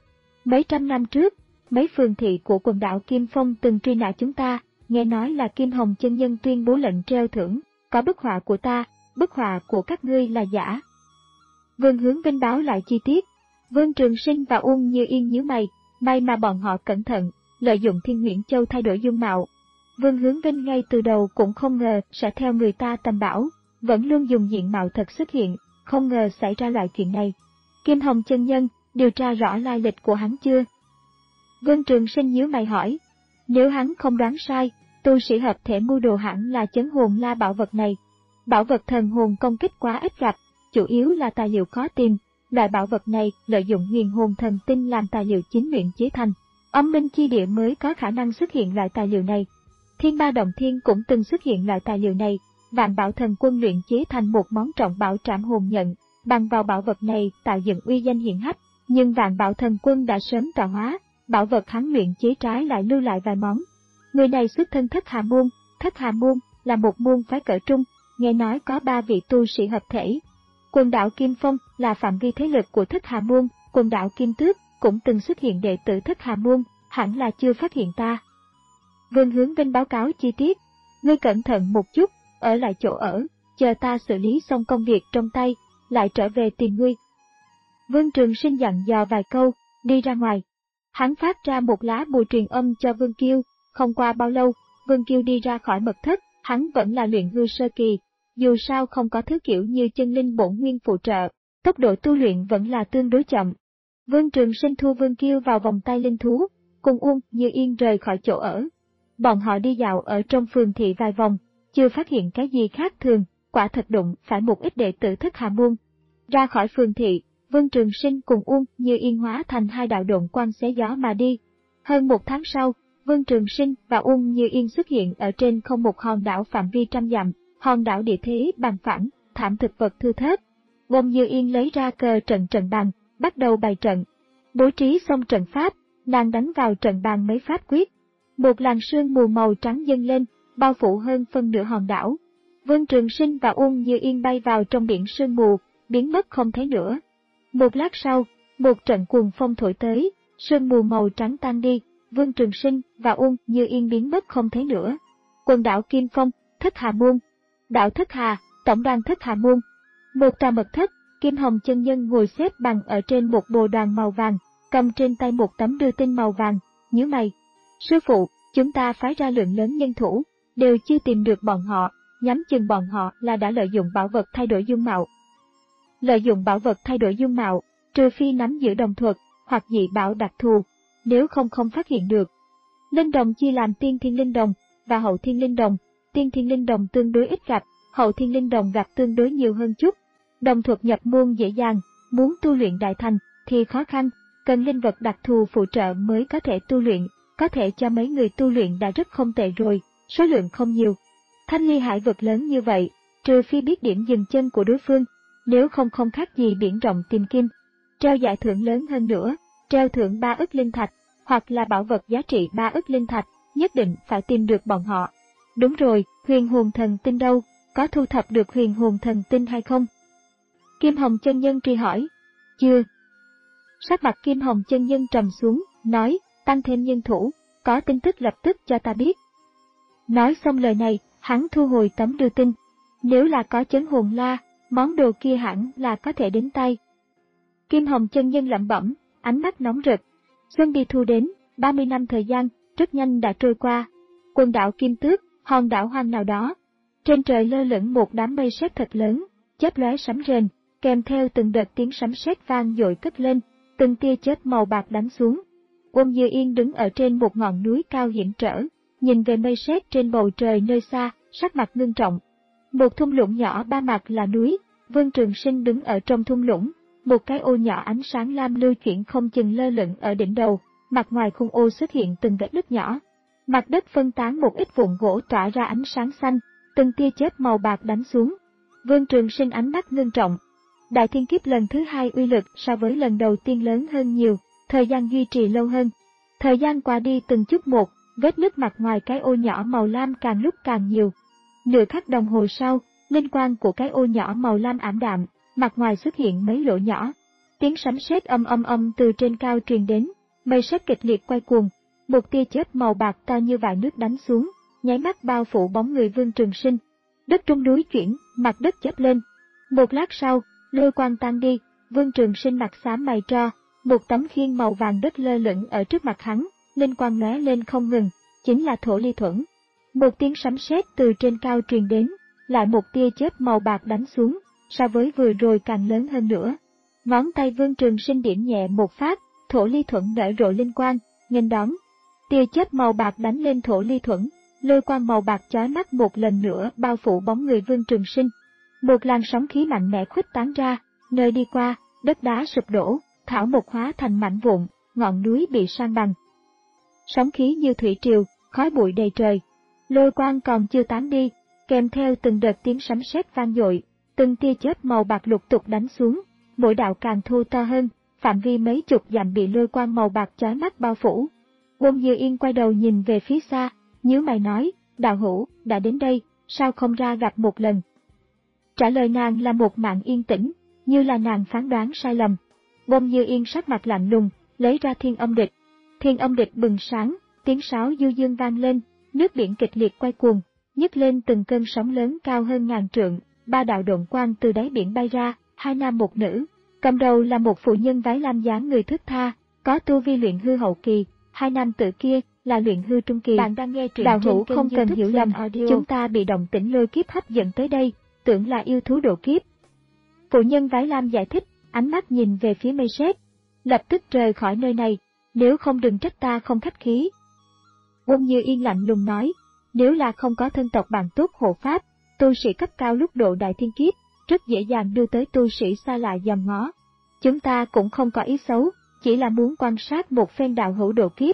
Mấy trăm năm trước, mấy phường thị của quần đảo Kim Phong từng truy nã chúng ta, nghe nói là Kim Hồng chân nhân tuyên bố lệnh treo thưởng, có bức họa của ta, bức họa của các ngươi là giả. Vương Hướng Vinh báo lại chi tiết. Vương Trường Sinh và Uông Như Yên nhíu mày, may mà bọn họ cẩn thận, lợi dụng Thiên Huyễn Châu thay đổi dung mạo. Vương Hướng Vinh ngay từ đầu cũng không ngờ sẽ theo người ta tầm bảo, vẫn luôn dùng diện mạo thật xuất hiện, không ngờ xảy ra loại chuyện này. Kim Hồng chân nhân, điều tra rõ lai lịch của hắn chưa? Vương Trường Sinh nhíu mày hỏi. Nếu hắn không đoán sai, tu sĩ hợp thể mưu đồ hẳn là chấn hồn la bảo vật này. Bảo vật thần hồn công kích quá ít gặp, chủ yếu là tài liệu khó tìm. Loại bảo vật này lợi dụng huyền hồn thần tinh làm tài liệu chính luyện chế thành. Âm minh chi địa mới có khả năng xuất hiện loại tài liệu này. Thiên Ba Động Thiên cũng từng xuất hiện loại tài liệu này. Vạn Bảo Thần Quân luyện chế thành một món trọng bảo trảm hồn nhận, bằng vào bảo vật này tạo dựng uy danh hiển hách. Nhưng Vạn Bảo Thần Quân đã sớm tọa hóa, bảo vật hắn luyện chế trái lại lưu lại vài món. Người này xuất thân Thất Hà Môn, Thất Hà Môn là một môn phái cỡ trung, nghe nói có ba vị tu sĩ hợp thể. Quần đảo Kim Phong là phạm vi thế lực của Thất Hà Môn, quần đảo Kim Tước cũng từng xuất hiện đệ tử Thất Hà Môn, hẳn là chưa phát hiện ta. Vương Hướng Vinh báo cáo chi tiết, ngươi cẩn thận một chút, ở lại chỗ ở, chờ ta xử lý xong công việc trong tay, lại trở về tìm ngươi. Vương Trường Sinh dặn dò vài câu, đi ra ngoài. Hắn phát ra một lá bùa truyền âm cho Vương Kiêu, không qua bao lâu, Vương Kiêu đi ra khỏi mật thất, hắn vẫn là luyện hư sơ kỳ, dù sao không có thứ kiểu như chân linh bổn nguyên phụ trợ, tốc độ tu luyện vẫn là tương đối chậm. Vương Trường Sinh thu Vương Kiêu vào vòng tay linh thú, cùng Uông Như Yên rời khỏi chỗ ở. Bọn họ đi dạo ở trong phường thị vài vòng, chưa phát hiện cái gì khác thường, quả thật đụng phải một ít đệ tử Thất Hà Môn. Ra khỏi phường thị, Vương Trường Sinh cùng Uông Như Yên hóa thành hai đạo độn quang xé gió mà đi. Hơn một tháng sau, Vương Trường Sinh và Uông Như Yên xuất hiện ở trên không một hòn đảo phạm vi trăm dặm, hòn đảo địa thế bằng phẳng, thảm thực vật thưa thớt. Uông Như Yên lấy ra cờ trận trận bàn, bắt đầu bày trận. Bố trí xong trận pháp, nàng đánh vào trận bàn mấy pháp quyết. Một làn sương mù màu trắng dâng lên, bao phủ hơn phân nửa hòn đảo. Vương Trường Sinh và Uông Như Yên bay vào trong biển sương mù, biến mất không thấy nữa. Một lát sau, một trận cuồng phong thổi tới, sương mù màu trắng tan đi, Vương Trường Sinh và Uông Như Yên biến mất không thấy nữa. Quần đảo Kim Phong, Thất Hà Môn. Đảo Thất Hà, tổng đoàn Thất Hà Môn. Một tòa mật thất, Kim Hồng chân nhân ngồi xếp bằng ở trên một bồ đoàn màu vàng, cầm trên tay một tấm đưa tin màu vàng, nhíu mày. Sư phụ, chúng ta phái ra lượng lớn nhân thủ, đều chưa tìm được bọn họ, nhắm chừng bọn họ là đã lợi dụng bảo vật thay đổi dung mạo. Lợi dụng bảo vật thay đổi dung mạo, trừ phi nắm giữ đồng thuật, hoặc dị bảo đặc thù, nếu không không phát hiện được. Linh đồng chia làm tiên thiên linh đồng và hậu thiên linh đồng, tiên thiên linh đồng tương đối ít gặp, hậu thiên linh đồng gặp tương đối nhiều hơn chút. Đồng thuật nhập môn dễ dàng, muốn tu luyện đại thành thì khó khăn, cần linh vật đặc thù phụ trợ mới có thể tu luyện, có thể cho mấy người tu luyện đã rất không tệ rồi, số lượng không nhiều. Thanh ly hải vực lớn như vậy, trừ phi biết điểm dừng chân của đối phương, nếu không không khác gì biển rộng tìm kim. Treo giải thưởng lớn hơn nữa, treo thưởng ba ức linh thạch, hoặc là bảo vật giá trị ba ức linh thạch, nhất định phải tìm được bọn họ. Đúng rồi, huyền hồn thần tinh đâu, có thu thập được huyền hồn thần tinh hay không? Kim Hồng chân nhân truy hỏi. Chưa. Sắc mặt Kim Hồng chân nhân trầm xuống, nói, tăng thêm nhân thủ, có tin tức lập tức cho ta biết. Nói xong lời này, hắn thu hồi tấm đưa tin. Nếu là có chấn hồn la, món đồ kia hẳn là có thể đến tay. Kim Hồng chân nhân lẩm bẩm, ánh mắt nóng rực. Xuân đi thu đến, ba mươi năm thời gian, rất nhanh đã trôi qua. Quần đảo Kim Tước, hòn đảo hoang nào đó. Trên trời lơ lửng một đám mây sét thật lớn, chớp lóe sấm rền, kèm theo từng đợt tiếng sấm sét vang dội cất lên, từng tia chớp màu bạc đánh xuống. Uông Như Yên đứng ở trên một ngọn núi cao hiểm trở, nhìn về mây sét trên bầu trời nơi xa, sắc mặt ngưng trọng. Một thung lũng nhỏ ba mặt là núi, Vương Trường Sinh đứng ở trong thung lũng, một cái ô nhỏ ánh sáng lam lưu chuyển không chừng lơ lửng ở đỉnh đầu, mặt ngoài khung ô xuất hiện từng vết nứt nhỏ. Mặt đất phân tán một ít vụn gỗ tỏa ra ánh sáng xanh, từng tia chớp màu bạc đánh xuống. Vương Trường Sinh ánh mắt ngưng trọng. Đại thiên kiếp lần thứ hai uy lực so với lần đầu tiên lớn hơn nhiều, thời gian duy trì lâu hơn. Thời gian qua đi từng chút một, vết nứt mặt ngoài cái ô nhỏ màu lam càng lúc càng nhiều. Nửa khắc đồng hồ sau, linh quang của cái ô nhỏ màu lam ảm đạm, mặt ngoài xuất hiện mấy lỗ nhỏ. Tiếng sấm sét âm âm âm từ trên cao truyền đến, mây sét kịch liệt quay cuồng, một tia chớp màu bạc to như vại nước đánh xuống, nháy mắt bao phủ bóng người Vương Trường Sinh. Đất trung núi chuyển, mặt đất chớp lên. Một lát sau, lôi quang tan đi, Vương Trường Sinh mặt xám mày tro, một tấm khiên màu vàng đất lơ lửng ở trước mặt hắn, linh quang lóe lên không ngừng, chính là thổ ly thuẫn. Một tiếng sấm sét từ trên cao truyền đến, lại một tia chớp màu bạc đánh xuống, so với vừa rồi càng lớn hơn nữa. Ngón tay Vương Trường Sinh điểm nhẹ một phát, thổ ly thuẫn nở rộ linh quang, nghênh đón. Tia chớp màu bạc đánh lên thổ ly thuẫn, lôi quang màu bạc chói mắt một lần nữa bao phủ bóng người Vương Trường Sinh. Một làn sóng khí mạnh mẽ khuếch tán ra, nơi đi qua, đất đá sụp đổ, thảo mộc hóa thành mảnh vụn, ngọn núi bị san bằng. Sóng khí như thủy triều, khói bụi đầy trời. Lôi quang còn chưa tán đi, kèm theo từng đợt tiếng sấm sét vang dội, từng tia chớp màu bạc lục tục đánh xuống, mỗi đạo càng thu to hơn, phạm vi mấy chục dặm bị lôi quang màu bạc chói mắt bao phủ. Uông Như Yên quay đầu nhìn về phía xa, nhíu mày nói, đạo hữu, đã đến đây, sao không ra gặp một lần? Trả lời nàng là một mảng yên tĩnh, như là nàng phán đoán sai lầm. Uông Như Yên sắc mặt lạnh lùng, lấy ra thiên âm địch. Thiên âm địch bừng sáng, tiếng sáo du dương vang lên, nước biển kịch liệt quay cuồng, nhấc lên từng cơn sóng lớn cao hơn ngàn trượng, ba đạo độn quang từ đáy biển bay ra, hai nam một nữ. Cầm đầu là một phụ nhân váy lam dáng người thướt tha, có tu vi luyện hư hậu kỳ, hai nam tử kia là luyện hư trung kỳ. Bạn đang nghe truyện Đạo hữu không cần hiểu lầm, chúng ta bị động tĩnh lôi kiếp hấp dẫn tới đây, tưởng là yêu thú độ kiếp. Phụ nhân váy lam giải thích, ánh mắt nhìn về phía mây sét, lập tức rời khỏi nơi này, nếu không đừng trách ta không khách khí. Uông Như Yên lạnh lùng nói, nếu là không có thân tộc bạn tốt hộ pháp, tu sĩ cấp cao lúc độ đại thiên kiếp, rất dễ dàng đưa tới tu sĩ xa lạ dòm ngó. Chúng ta cũng không có ý xấu, chỉ là muốn quan sát một phen đạo hữu độ kiếp.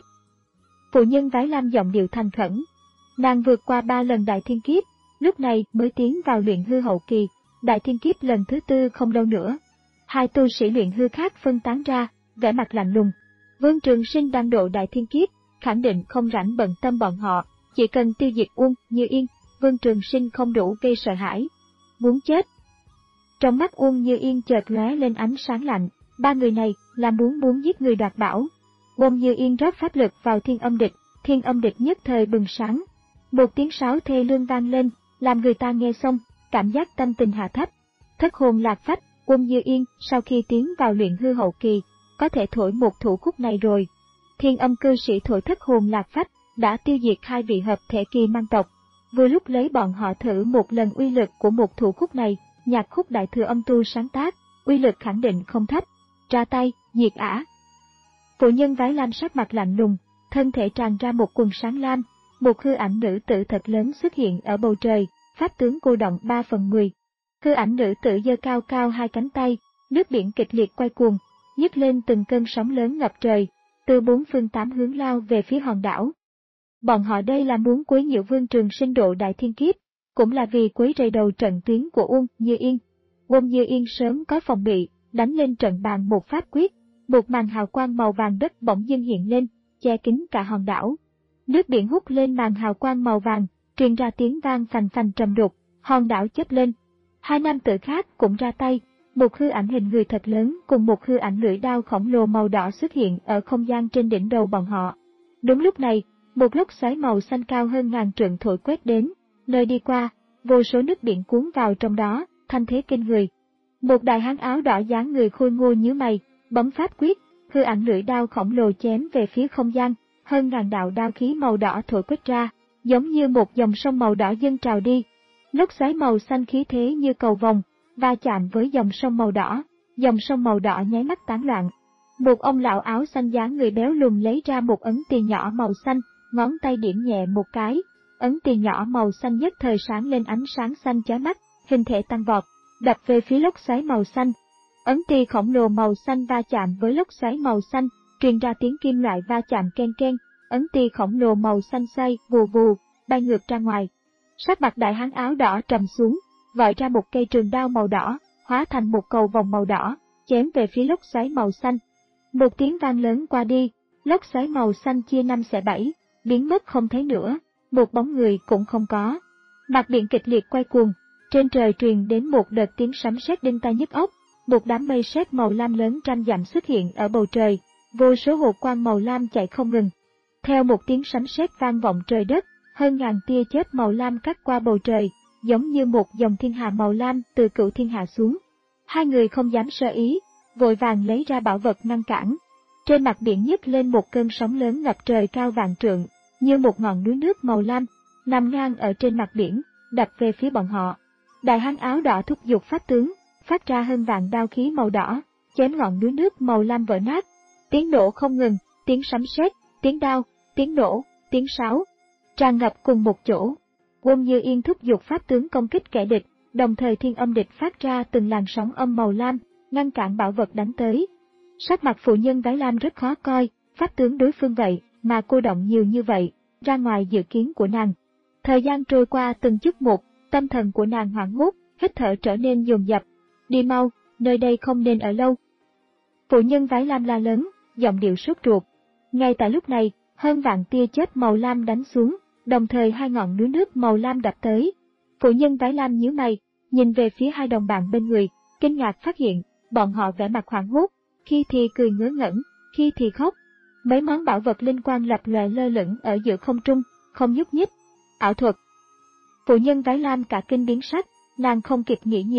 Phụ nhân váy lam giọng điệu thành khẩn. Nàng vượt qua ba lần đại thiên kiếp, lúc này mới tiến vào luyện hư hậu kỳ, đại thiên kiếp lần thứ tư không lâu nữa. Hai tu sĩ luyện hư khác phân tán ra, vẻ mặt lạnh lùng. Vương Trường Sinh đang độ đại thiên kiếp, khẳng định không rảnh bận tâm bọn họ, chỉ cần tiêu diệt Uông Như Yên, Vương Trường Sinh không đủ gây sợ hãi. Muốn chết. Trong mắt Uông Như Yên chợt lóe lên ánh sáng lạnh, ba người này là muốn muốn giết người đoạt bảo. Uông Như Yên rót pháp lực vào thiên âm địch, thiên âm địch nhất thời bừng sáng. Một tiếng sáo thê lương vang lên, làm người ta nghe xong, cảm giác tâm tình hạ thấp. Thất hồn lạc phách, Uông Như Yên sau khi tiến vào luyện hư hậu kỳ, có thể thổi một thủ khúc này rồi. Thiên âm cư sĩ thổi thất hồn lạc phách, đã tiêu diệt hai vị hợp thể kỳ mang tộc. Vừa lúc lấy bọn họ thử một lần uy lực của một thủ khúc này, nhạc khúc đại thừa âm tu sáng tác, uy lực khẳng định không thấp. Ra tay, diệt ả. Phụ nhân váy lam sắc mặt lạnh lùng, thân thể tràn ra một quần sáng lam, một hư ảnh nữ tử thật lớn xuất hiện ở bầu trời, pháp tướng cô động ba phần mười. Hư ảnh nữ tử giơ cao cao hai cánh tay, nước biển kịch liệt quay cuồng, nhấc lên từng cơn sóng lớn ngập trời, từ bốn phương tám hướng lao về phía hòn đảo. Bọn họ đây là muốn quấy nhiễu Vương Trường Sinh độ đại thiên kiếp, cũng là vì quấy rầy đầu trận tuyến của Uông Như Yên. Uông Như Yên sớm có phòng bị, đánh lên trận bàn một pháp quyết, một màn hào quang màu vàng đất bỗng dưng hiện lên, che kín cả hòn đảo. Nước biển hút lên màn hào quang màu vàng, truyền ra tiếng vang phành phành trầm đục, hòn đảo chớp lên. Hai nam tử khác cũng ra tay, một hư ảnh hình người thật lớn cùng một hư ảnh lưỡi đao khổng lồ màu đỏ xuất hiện ở không gian trên đỉnh đầu bọn họ. Đúng lúc này, một lốc xoáy màu xanh cao hơn ngàn trượng thổi quét đến, nơi đi qua, vô số nước biển cuốn vào trong đó, thanh thế kinh người. Một đại hán áo đỏ dáng người khôi ngô nhíu mày, bấm pháp quyết, hư ảnh lưỡi đao khổng lồ chém về phía không gian, hơn ngàn đạo đao khí màu đỏ thổi quét ra, giống như một dòng sông màu đỏ dâng trào đi. Lốc xoáy màu xanh khí thế như cầu vồng, va chạm với dòng sông màu đỏ, dòng sông màu đỏ nháy mắt tán loạn. Một ông lão áo xanh dáng người béo lùn lấy ra một ấn tiền nhỏ màu xanh, ngón tay điểm nhẹ một cái, ấn tiền nhỏ màu xanh nhất thời sáng lên ánh sáng xanh chói mắt, hình thể tăng vọt, đập về phía lốc xoáy màu xanh. Ấn tiền khổng lồ màu xanh va chạm với lốc xoáy màu xanh, truyền ra tiếng kim loại va chạm ken ken, ấn tiền khổng lồ màu xanh xoay vù vù, bay ngược ra ngoài. Sắc mặt đại hán áo đỏ trầm xuống, gọi ra một cây trường đao màu đỏ, hóa thành một cầu vòng màu đỏ, chém về phía lốc xoáy màu xanh. Một tiếng vang lớn qua đi, lốc xoáy màu xanh chia năm xẻ bảy, biến mất không thấy nữa, một bóng người cũng không có. Mặt biển kịch liệt quay cuồng, trên trời truyền đến một đợt tiếng sấm sét đinh tai nhức óc, một đám mây sét màu lam lớn trăm dặm xuất hiện ở bầu trời, vô số hột quang màu lam chạy không ngừng. Theo một tiếng sấm sét vang vọng trời đất, hơn ngàn tia chớp màu lam cắt qua bầu trời, giống như một dòng thiên hà màu lam từ cửu thiên hạ xuống. Hai người không dám sơ ý, vội vàng lấy ra bảo vật ngăn cản. Trên mặt biển nhấc lên một cơn sóng lớn ngập trời cao vạn trượng, như một ngọn núi nước màu lam, nằm ngang ở trên mặt biển, đập về phía bọn họ. Đại hán áo đỏ thúc giục pháp tướng, phát ra hơn vạn đao khí màu đỏ, chém ngọn núi nước màu lam vỡ nát. Tiếng nổ không ngừng, tiếng sấm sét, tiếng đao, tiếng nổ, tiếng sáo, tràn ngập cùng một chỗ. Uông Như Yên thúc giục pháp tướng công kích kẻ địch, đồng thời thiên âm địch phát ra từng làn sóng âm màu lam, ngăn cản bảo vật đánh tới. Sắc mặt phụ nhân váy lam rất khó coi, pháp tướng đối phương vậy mà cô động nhiều như vậy, ra ngoài dự kiến của nàng. Thời gian trôi qua từng chút một, tâm thần của nàng hoảng hốt, hít thở trở nên dồn dập. Đi mau, nơi đây không nên ở lâu. Phụ nhân váy lam la lớn, giọng điệu sốt ruột. Ngay tại lúc này, hơn vạn tia chớp màu lam đánh xuống, đồng thời hai ngọn núi nước màu lam đập tới. Phụ nhân váy lam nhíu mày, nhìn về phía hai đồng bạn bên người, kinh ngạc phát hiện, bọn họ vẻ mặt hoảng hốt, khi thì cười ngớ ngẩn, khi thì khóc. Mấy món bảo vật linh quang lập lòe lơ lửng ở giữa không trung, không nhúc nhích. Ảo thuật. Phụ nhân váy lam cả kinh biến sắc, nàng không kịp nghĩ nhiều,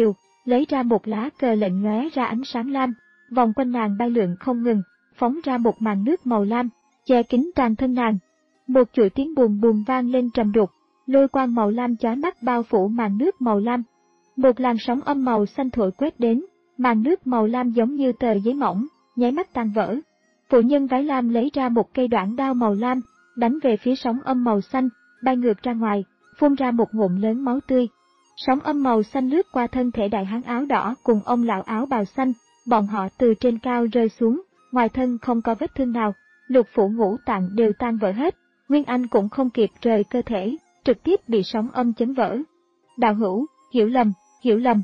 lấy ra một lá cờ lệnh lóe ra ánh sáng lam, vòng quanh nàng bay lượn không ngừng, phóng ra một màn nước màu lam, che kín toàn thân nàng. Một chuỗi tiếng bùm bùm vang lên trầm đục, lôi quang màu lam chói mắt bao phủ màn nước màu lam. Một làn sóng âm màu xanh thổi quét đến, màn nước màu lam giống như tờ giấy mỏng, nháy mắt tan vỡ. Phụ nhân váy lam lấy ra một cây đoạn đao màu lam, đánh về phía sóng âm màu xanh, bay ngược ra ngoài, phun ra một ngụm lớn máu tươi. Sóng âm màu xanh lướt qua thân thể đại hán áo đỏ cùng ông lão áo bào xanh, bọn họ từ trên cao rơi xuống, ngoài thân không có vết thương nào, lục phủ ngũ tạng đều tan vỡ hết, Nguyên Anh cũng không kịp rời cơ thể, trực tiếp bị sóng âm chấn vỡ. Đạo hữu, hiểu lầm, hiểu lầm.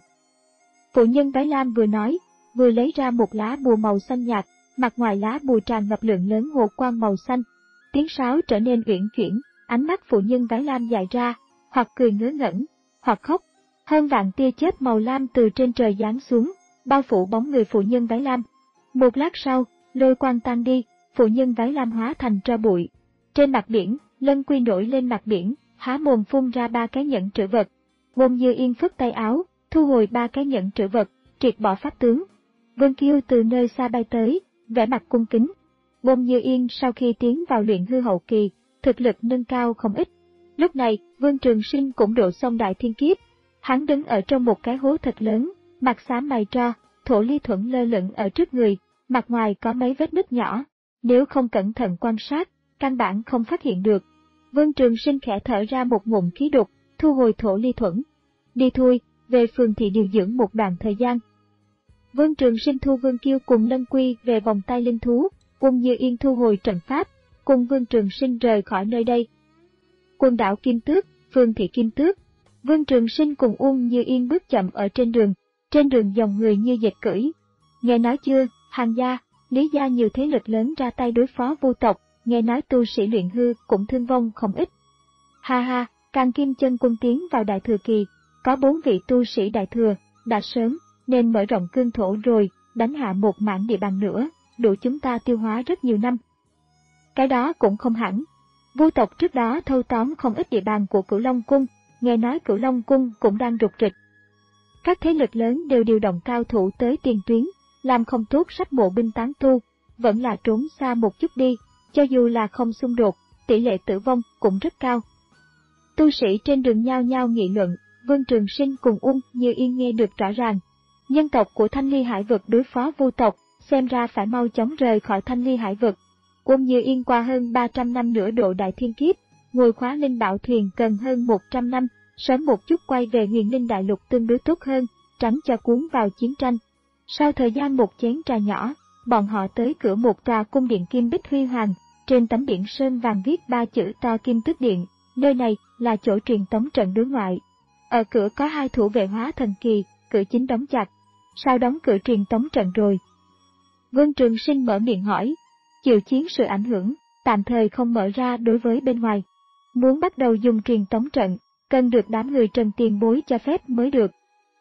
Phụ nhân váy lam vừa nói, vừa lấy ra một lá bùa màu xanh nhạt, mặt ngoài lá bùa tràn ngập lượng lớn hồ quang màu xanh. Tiếng sáo trở nên uyển chuyển, ánh mắt phụ nhân váy lam dài ra, hoặc cười ngớ ngẩn, hoặc khóc. Hơn vạn tia chớp màu lam từ trên trời giáng xuống, bao phủ bóng người phụ nhân váy lam. Một lát sau, lôi quang tan đi, phụ nhân váy lam hóa thành tro bụi. Trên mặt biển, Lân Quy nổi lên mặt biển, há mồm phun ra ba cái nhẫn trữ vật. Bôn Như Yên phất tay áo, thu hồi ba cái nhẫn trữ vật, triệt bỏ pháp tướng. Vương Kiêu từ nơi xa bay tới, vẻ mặt cung kính. Bôn Như Yên sau khi tiến vào luyện hư hậu kỳ, thực lực nâng cao không ít. Lúc này, Vương Trường Sinh cũng độ xong đại thiên kiếp. Hắn đứng ở trong một cái hố thật lớn, mặt xám mày tro, thổ ly thuẫn lơ lửng ở trước người, mặt ngoài có mấy vết nứt nhỏ. Nếu không cẩn thận quan sát, căn bản không phát hiện được. Vương Trường Sinh khẽ thở ra một ngụm khí độc, thu hồi thổ ly thuẫn. Đi thôi, về phường thị điều dưỡng một đoạn thời gian. Vương Trường Sinh thu Vương Kiêu cùng Lân Quy về vòng tay linh thú, Bôn Như Yên thu hồi trận pháp, cùng Vương Trường Sinh rời khỏi nơi đây. Quần đảo Kim Tước, phường thị Kim Tước. Vương Trường Sinh cùng Uông Như Yên bước chậm ở trên đường, trên đường dòng người như dịch cưỡi. Nghe nói chưa, Hàn gia, Lý gia nhiều thế lực lớn ra tay đối phó vô tộc, nghe nói tu sĩ luyện hư cũng thương vong không ít. Ha ha, Càng Kim Chân Quân tiến vào đại thừa kỳ, có bốn vị tu sĩ đại thừa, đã sớm, nên mở rộng cương thổ rồi, đánh hạ một mảng địa bàn nữa, đủ chúng ta tiêu hóa rất nhiều năm. Cái đó cũng không hẳn. Vô tộc trước đó thâu tóm không ít địa bàn của Cửu Long Cung, nghe nói Cửu Long Cung cũng đang rục rịch. Các thế lực lớn đều điều động cao thủ tới tiền tuyến, làm không tốt sắp mộ binh tán tu, vẫn là trốn xa một chút đi, cho dù là không xung đột, tỷ lệ tử vong cũng rất cao. Tu sĩ trên đường nhao nhao nghị luận, Vương Trường Sinh cùng Uông Như Yên nghe được rõ ràng. Nhân tộc của Thanh Ly Hải Vực đối phó vô tộc, xem ra phải mau chóng rời khỏi Thanh Ly Hải Vực. Uông Như Yên qua hơn ba trăm năm nữa độ đại thiên kiếp, ngồi khóa linh bảo thuyền cần hơn một trăm năm, sớm một chút quay về Huyền Linh Đại Lục tương đối tốt hơn, tránh cho cuốn vào chiến tranh. Sau thời gian một chén trà nhỏ, bọn họ tới cửa một tòa cung điện kim bích huy hoàng, trên tấm biển sơn vàng viết ba chữ to Kim Tước Điện, nơi này là chỗ truyền tống trận đối ngoại. Ở cửa có hai thủ vệ hóa thần kỳ, cửa chính đóng chặt. Sao đóng cửa truyền tống trận rồi? Vương Trường Sinh mở miệng hỏi. Chịu chiến sự ảnh hưởng, tạm thời không mở ra đối với bên ngoài. Muốn bắt đầu dùng truyền tống trận, cần được đám người Trần tiền bối cho phép mới được.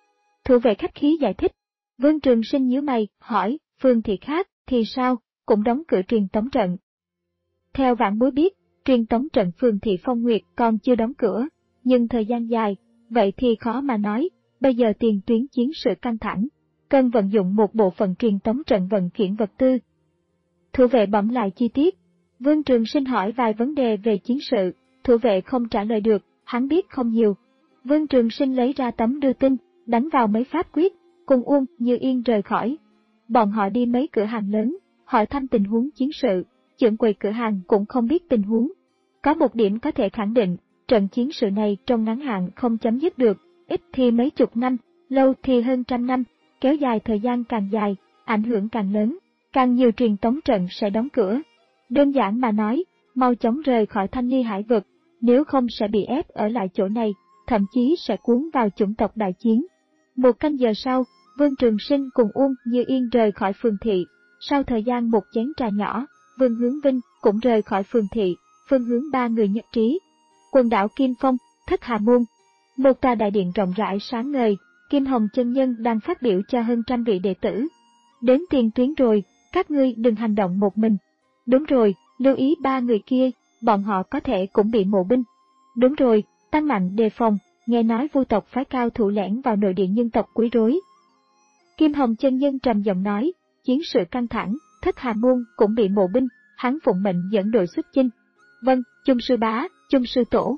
Thủ vệ khách khí giải thích. Vương Trường Sinh nhíu mày, hỏi, phương thị khác, thì sao, cũng đóng cửa truyền tống trận. Theo vãn bối biết, truyền tống trận phường thị Phong Nguyệt còn chưa đóng cửa, nhưng thời gian dài, vậy thì khó mà nói, bây giờ tiền tuyến chiến sự căng thẳng, cần vận dụng một bộ phận truyền tống trận vận chuyển vật tư. Thủ vệ bẩm lại chi tiết. Vương Trường Sinh hỏi vài vấn đề về chiến sự, thủ vệ không trả lời được, hắn biết không nhiều. Vương Trường Sinh lấy ra tấm đưa tin, đánh vào mấy pháp quyết, cùng Uông Như Yên rời khỏi. Bọn họ đi mấy cửa hàng lớn, hỏi thăm tình huống chiến sự, trưởng quầy cửa hàng cũng không biết tình huống. Có một điểm có thể khẳng định, trận chiến sự này trong ngắn hạn không chấm dứt được, ít thì mấy chục năm, lâu thì hơn trăm năm, kéo dài thời gian càng dài, ảnh hưởng càng lớn, càng nhiều truyền tống trận sẽ đóng cửa. Đơn giản mà nói, mau chóng rời khỏi Thanh Ly Hải Vực, nếu không sẽ bị ép ở lại chỗ này, thậm chí sẽ cuốn vào chủng tộc đại chiến. Một canh giờ sau, Vương Trường Sinh cùng Uông Như Yên rời khỏi phường thị. Sau thời gian một chén trà nhỏ, Vương Hướng Vinh cũng rời khỏi phường thị, phương hướng ba người nhất trí. Quần đảo Kim Phong, Thất Hà Môn. Một tòa đại điện rộng rãi sáng ngời, Kim Hồng chân nhân đang phát biểu cho hơn trăm vị đệ tử. Đến tiền tuyến rồi, các ngươi đừng hành động một mình. Đúng rồi, lưu ý ba người kia, bọn họ có thể cũng bị mộ binh. Đúng rồi, tăng mạnh đề phòng, nghe nói vô tộc phái cao thủ lẻn vào nội địa nhân tộc quấy rối, Kim Hồng chân nhân trầm giọng nói, chiến sự căng thẳng, Thất Hà môn cũng bị mộ binh, hắn phụng mệnh dẫn đội xuất chinh. Vâng, chung sư bá, chung sư tổ.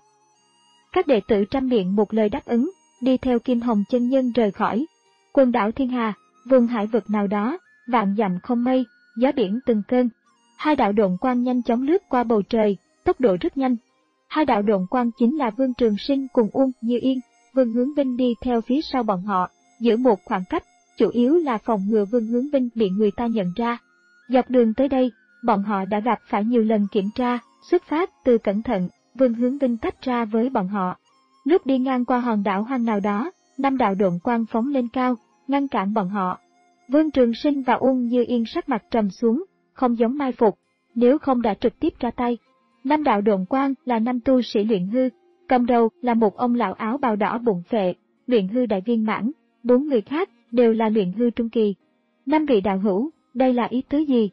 Các đệ tử trăm miệng một lời đáp ứng, đi theo Kim Hồng chân nhân rời khỏi quần đảo Thiên Hà, vùng hải vực nào đó, vạn dặm không mây, gió biển từng cơn. Hai đạo độn quang nhanh chóng lướt qua bầu trời, tốc độ rất nhanh. Hai đạo độn quang chính là Vương Trường Sinh cùng Uông Như Yên. Vương Hướng Vinh đi theo phía sau bọn họ, giữ một khoảng cách, chủ yếu là phòng ngừa Vương Hướng Vinh bị người ta nhận ra. Dọc đường tới đây, bọn họ đã gặp phải nhiều lần kiểm tra, xuất phát từ cẩn thận, Vương Hướng Vinh tách ra với bọn họ. Lúc đi ngang qua hòn đảo hoang nào đó, năm đạo độn quang phóng lên cao, ngăn cản bọn họ. Vương Trường Sinh và Uông Như Yên sắc mặt trầm xuống, không giống mai phục, nếu không đã trực tiếp ra tay. Năm đạo độn quang là năm tu sĩ luyện hư, cầm đầu là một ông lão áo bào đỏ bụng phệ, luyện hư đại viên mãn, bốn người khác đều là luyện hư trung kỳ. Năm vị đạo hữu, đây là ý tứ gì?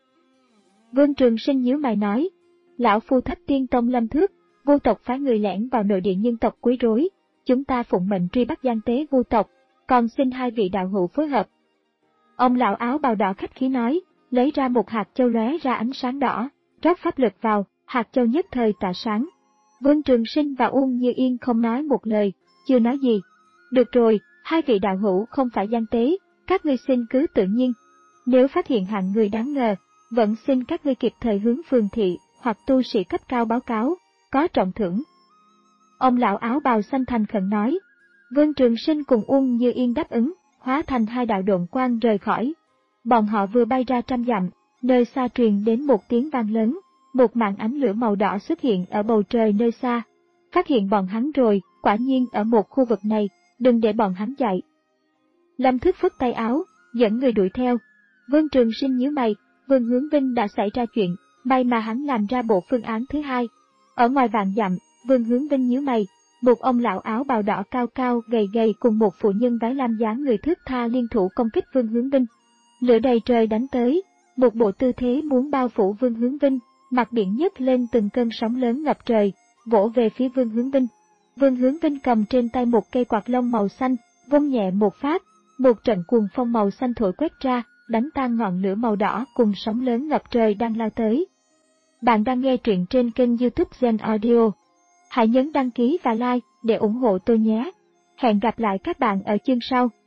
Vương Trường Sinh nhíu mày nói, lão phu Thất Tiên Tông Lâm Thước, Vu tộc phái người lẻn vào nội địa nhân tộc quấy rối, chúng ta phụng mệnh truy bắt gian tế Vu tộc, còn xin hai vị đạo hữu phối hợp. Ông lão áo bào đỏ khách khí nói, lấy ra một hạt châu lóe ra ánh sáng đỏ, rót pháp lực vào, hạt châu nhất thời tỏa sáng. Vương Trường Sinh và Uông Như Yên không nói một lời, chưa nói gì. Được rồi, hai vị đạo hữu không phải gian tế, các ngươi xin cứ tự nhiên. Nếu phát hiện hạng người đáng ngờ, vẫn xin các ngươi kịp thời hướng phường thị hoặc tu sĩ cấp cao báo cáo, có trọng thưởng. Ông lão áo bào xanh thành khẩn nói. Vương Trường Sinh cùng Uông Như Yên đáp ứng, hóa thành hai đạo độn quang rời khỏi. Bọn họ vừa bay ra trăm dặm, nơi xa truyền đến một tiếng vang lớn, một màn ánh lửa màu đỏ xuất hiện ở bầu trời nơi xa. Phát hiện bọn hắn rồi, quả nhiên ở một khu vực này, đừng để bọn hắn chạy. Lâm Thức phất tay áo, dẫn người đuổi theo. Vương Trường Sinh nhíu mày, Vương Hướng Vinh đã xảy ra chuyện, may mà hắn làm ra bộ phương án thứ hai. Ở ngoài vạn dặm, Vương Hướng Vinh nhíu mày, một ông lão áo bào đỏ cao cao gầy gầy cùng một phụ nhân váy lam dáng người thướt tha liên thủ công kích Vương Hướng Vinh. Lửa đầy trời đánh tới, một bộ tư thế muốn bao phủ Vương Hướng Vinh, mặt biển nhấc lên từng cơn sóng lớn ngập trời, vỗ về phía Vương Hướng Vinh. Vương Hướng Vinh cầm trên tay một cây quạt lông màu xanh, vung nhẹ một phát, một trận cuồng phong màu xanh thổi quét ra, đánh tan ngọn lửa màu đỏ cùng sóng lớn ngập trời đang lao tới. Bạn đang nghe truyện trên kênh YouTube Gen Audio. Hãy nhấn đăng ký và like để ủng hộ tôi nhé. Hẹn gặp lại các bạn ở chương sau.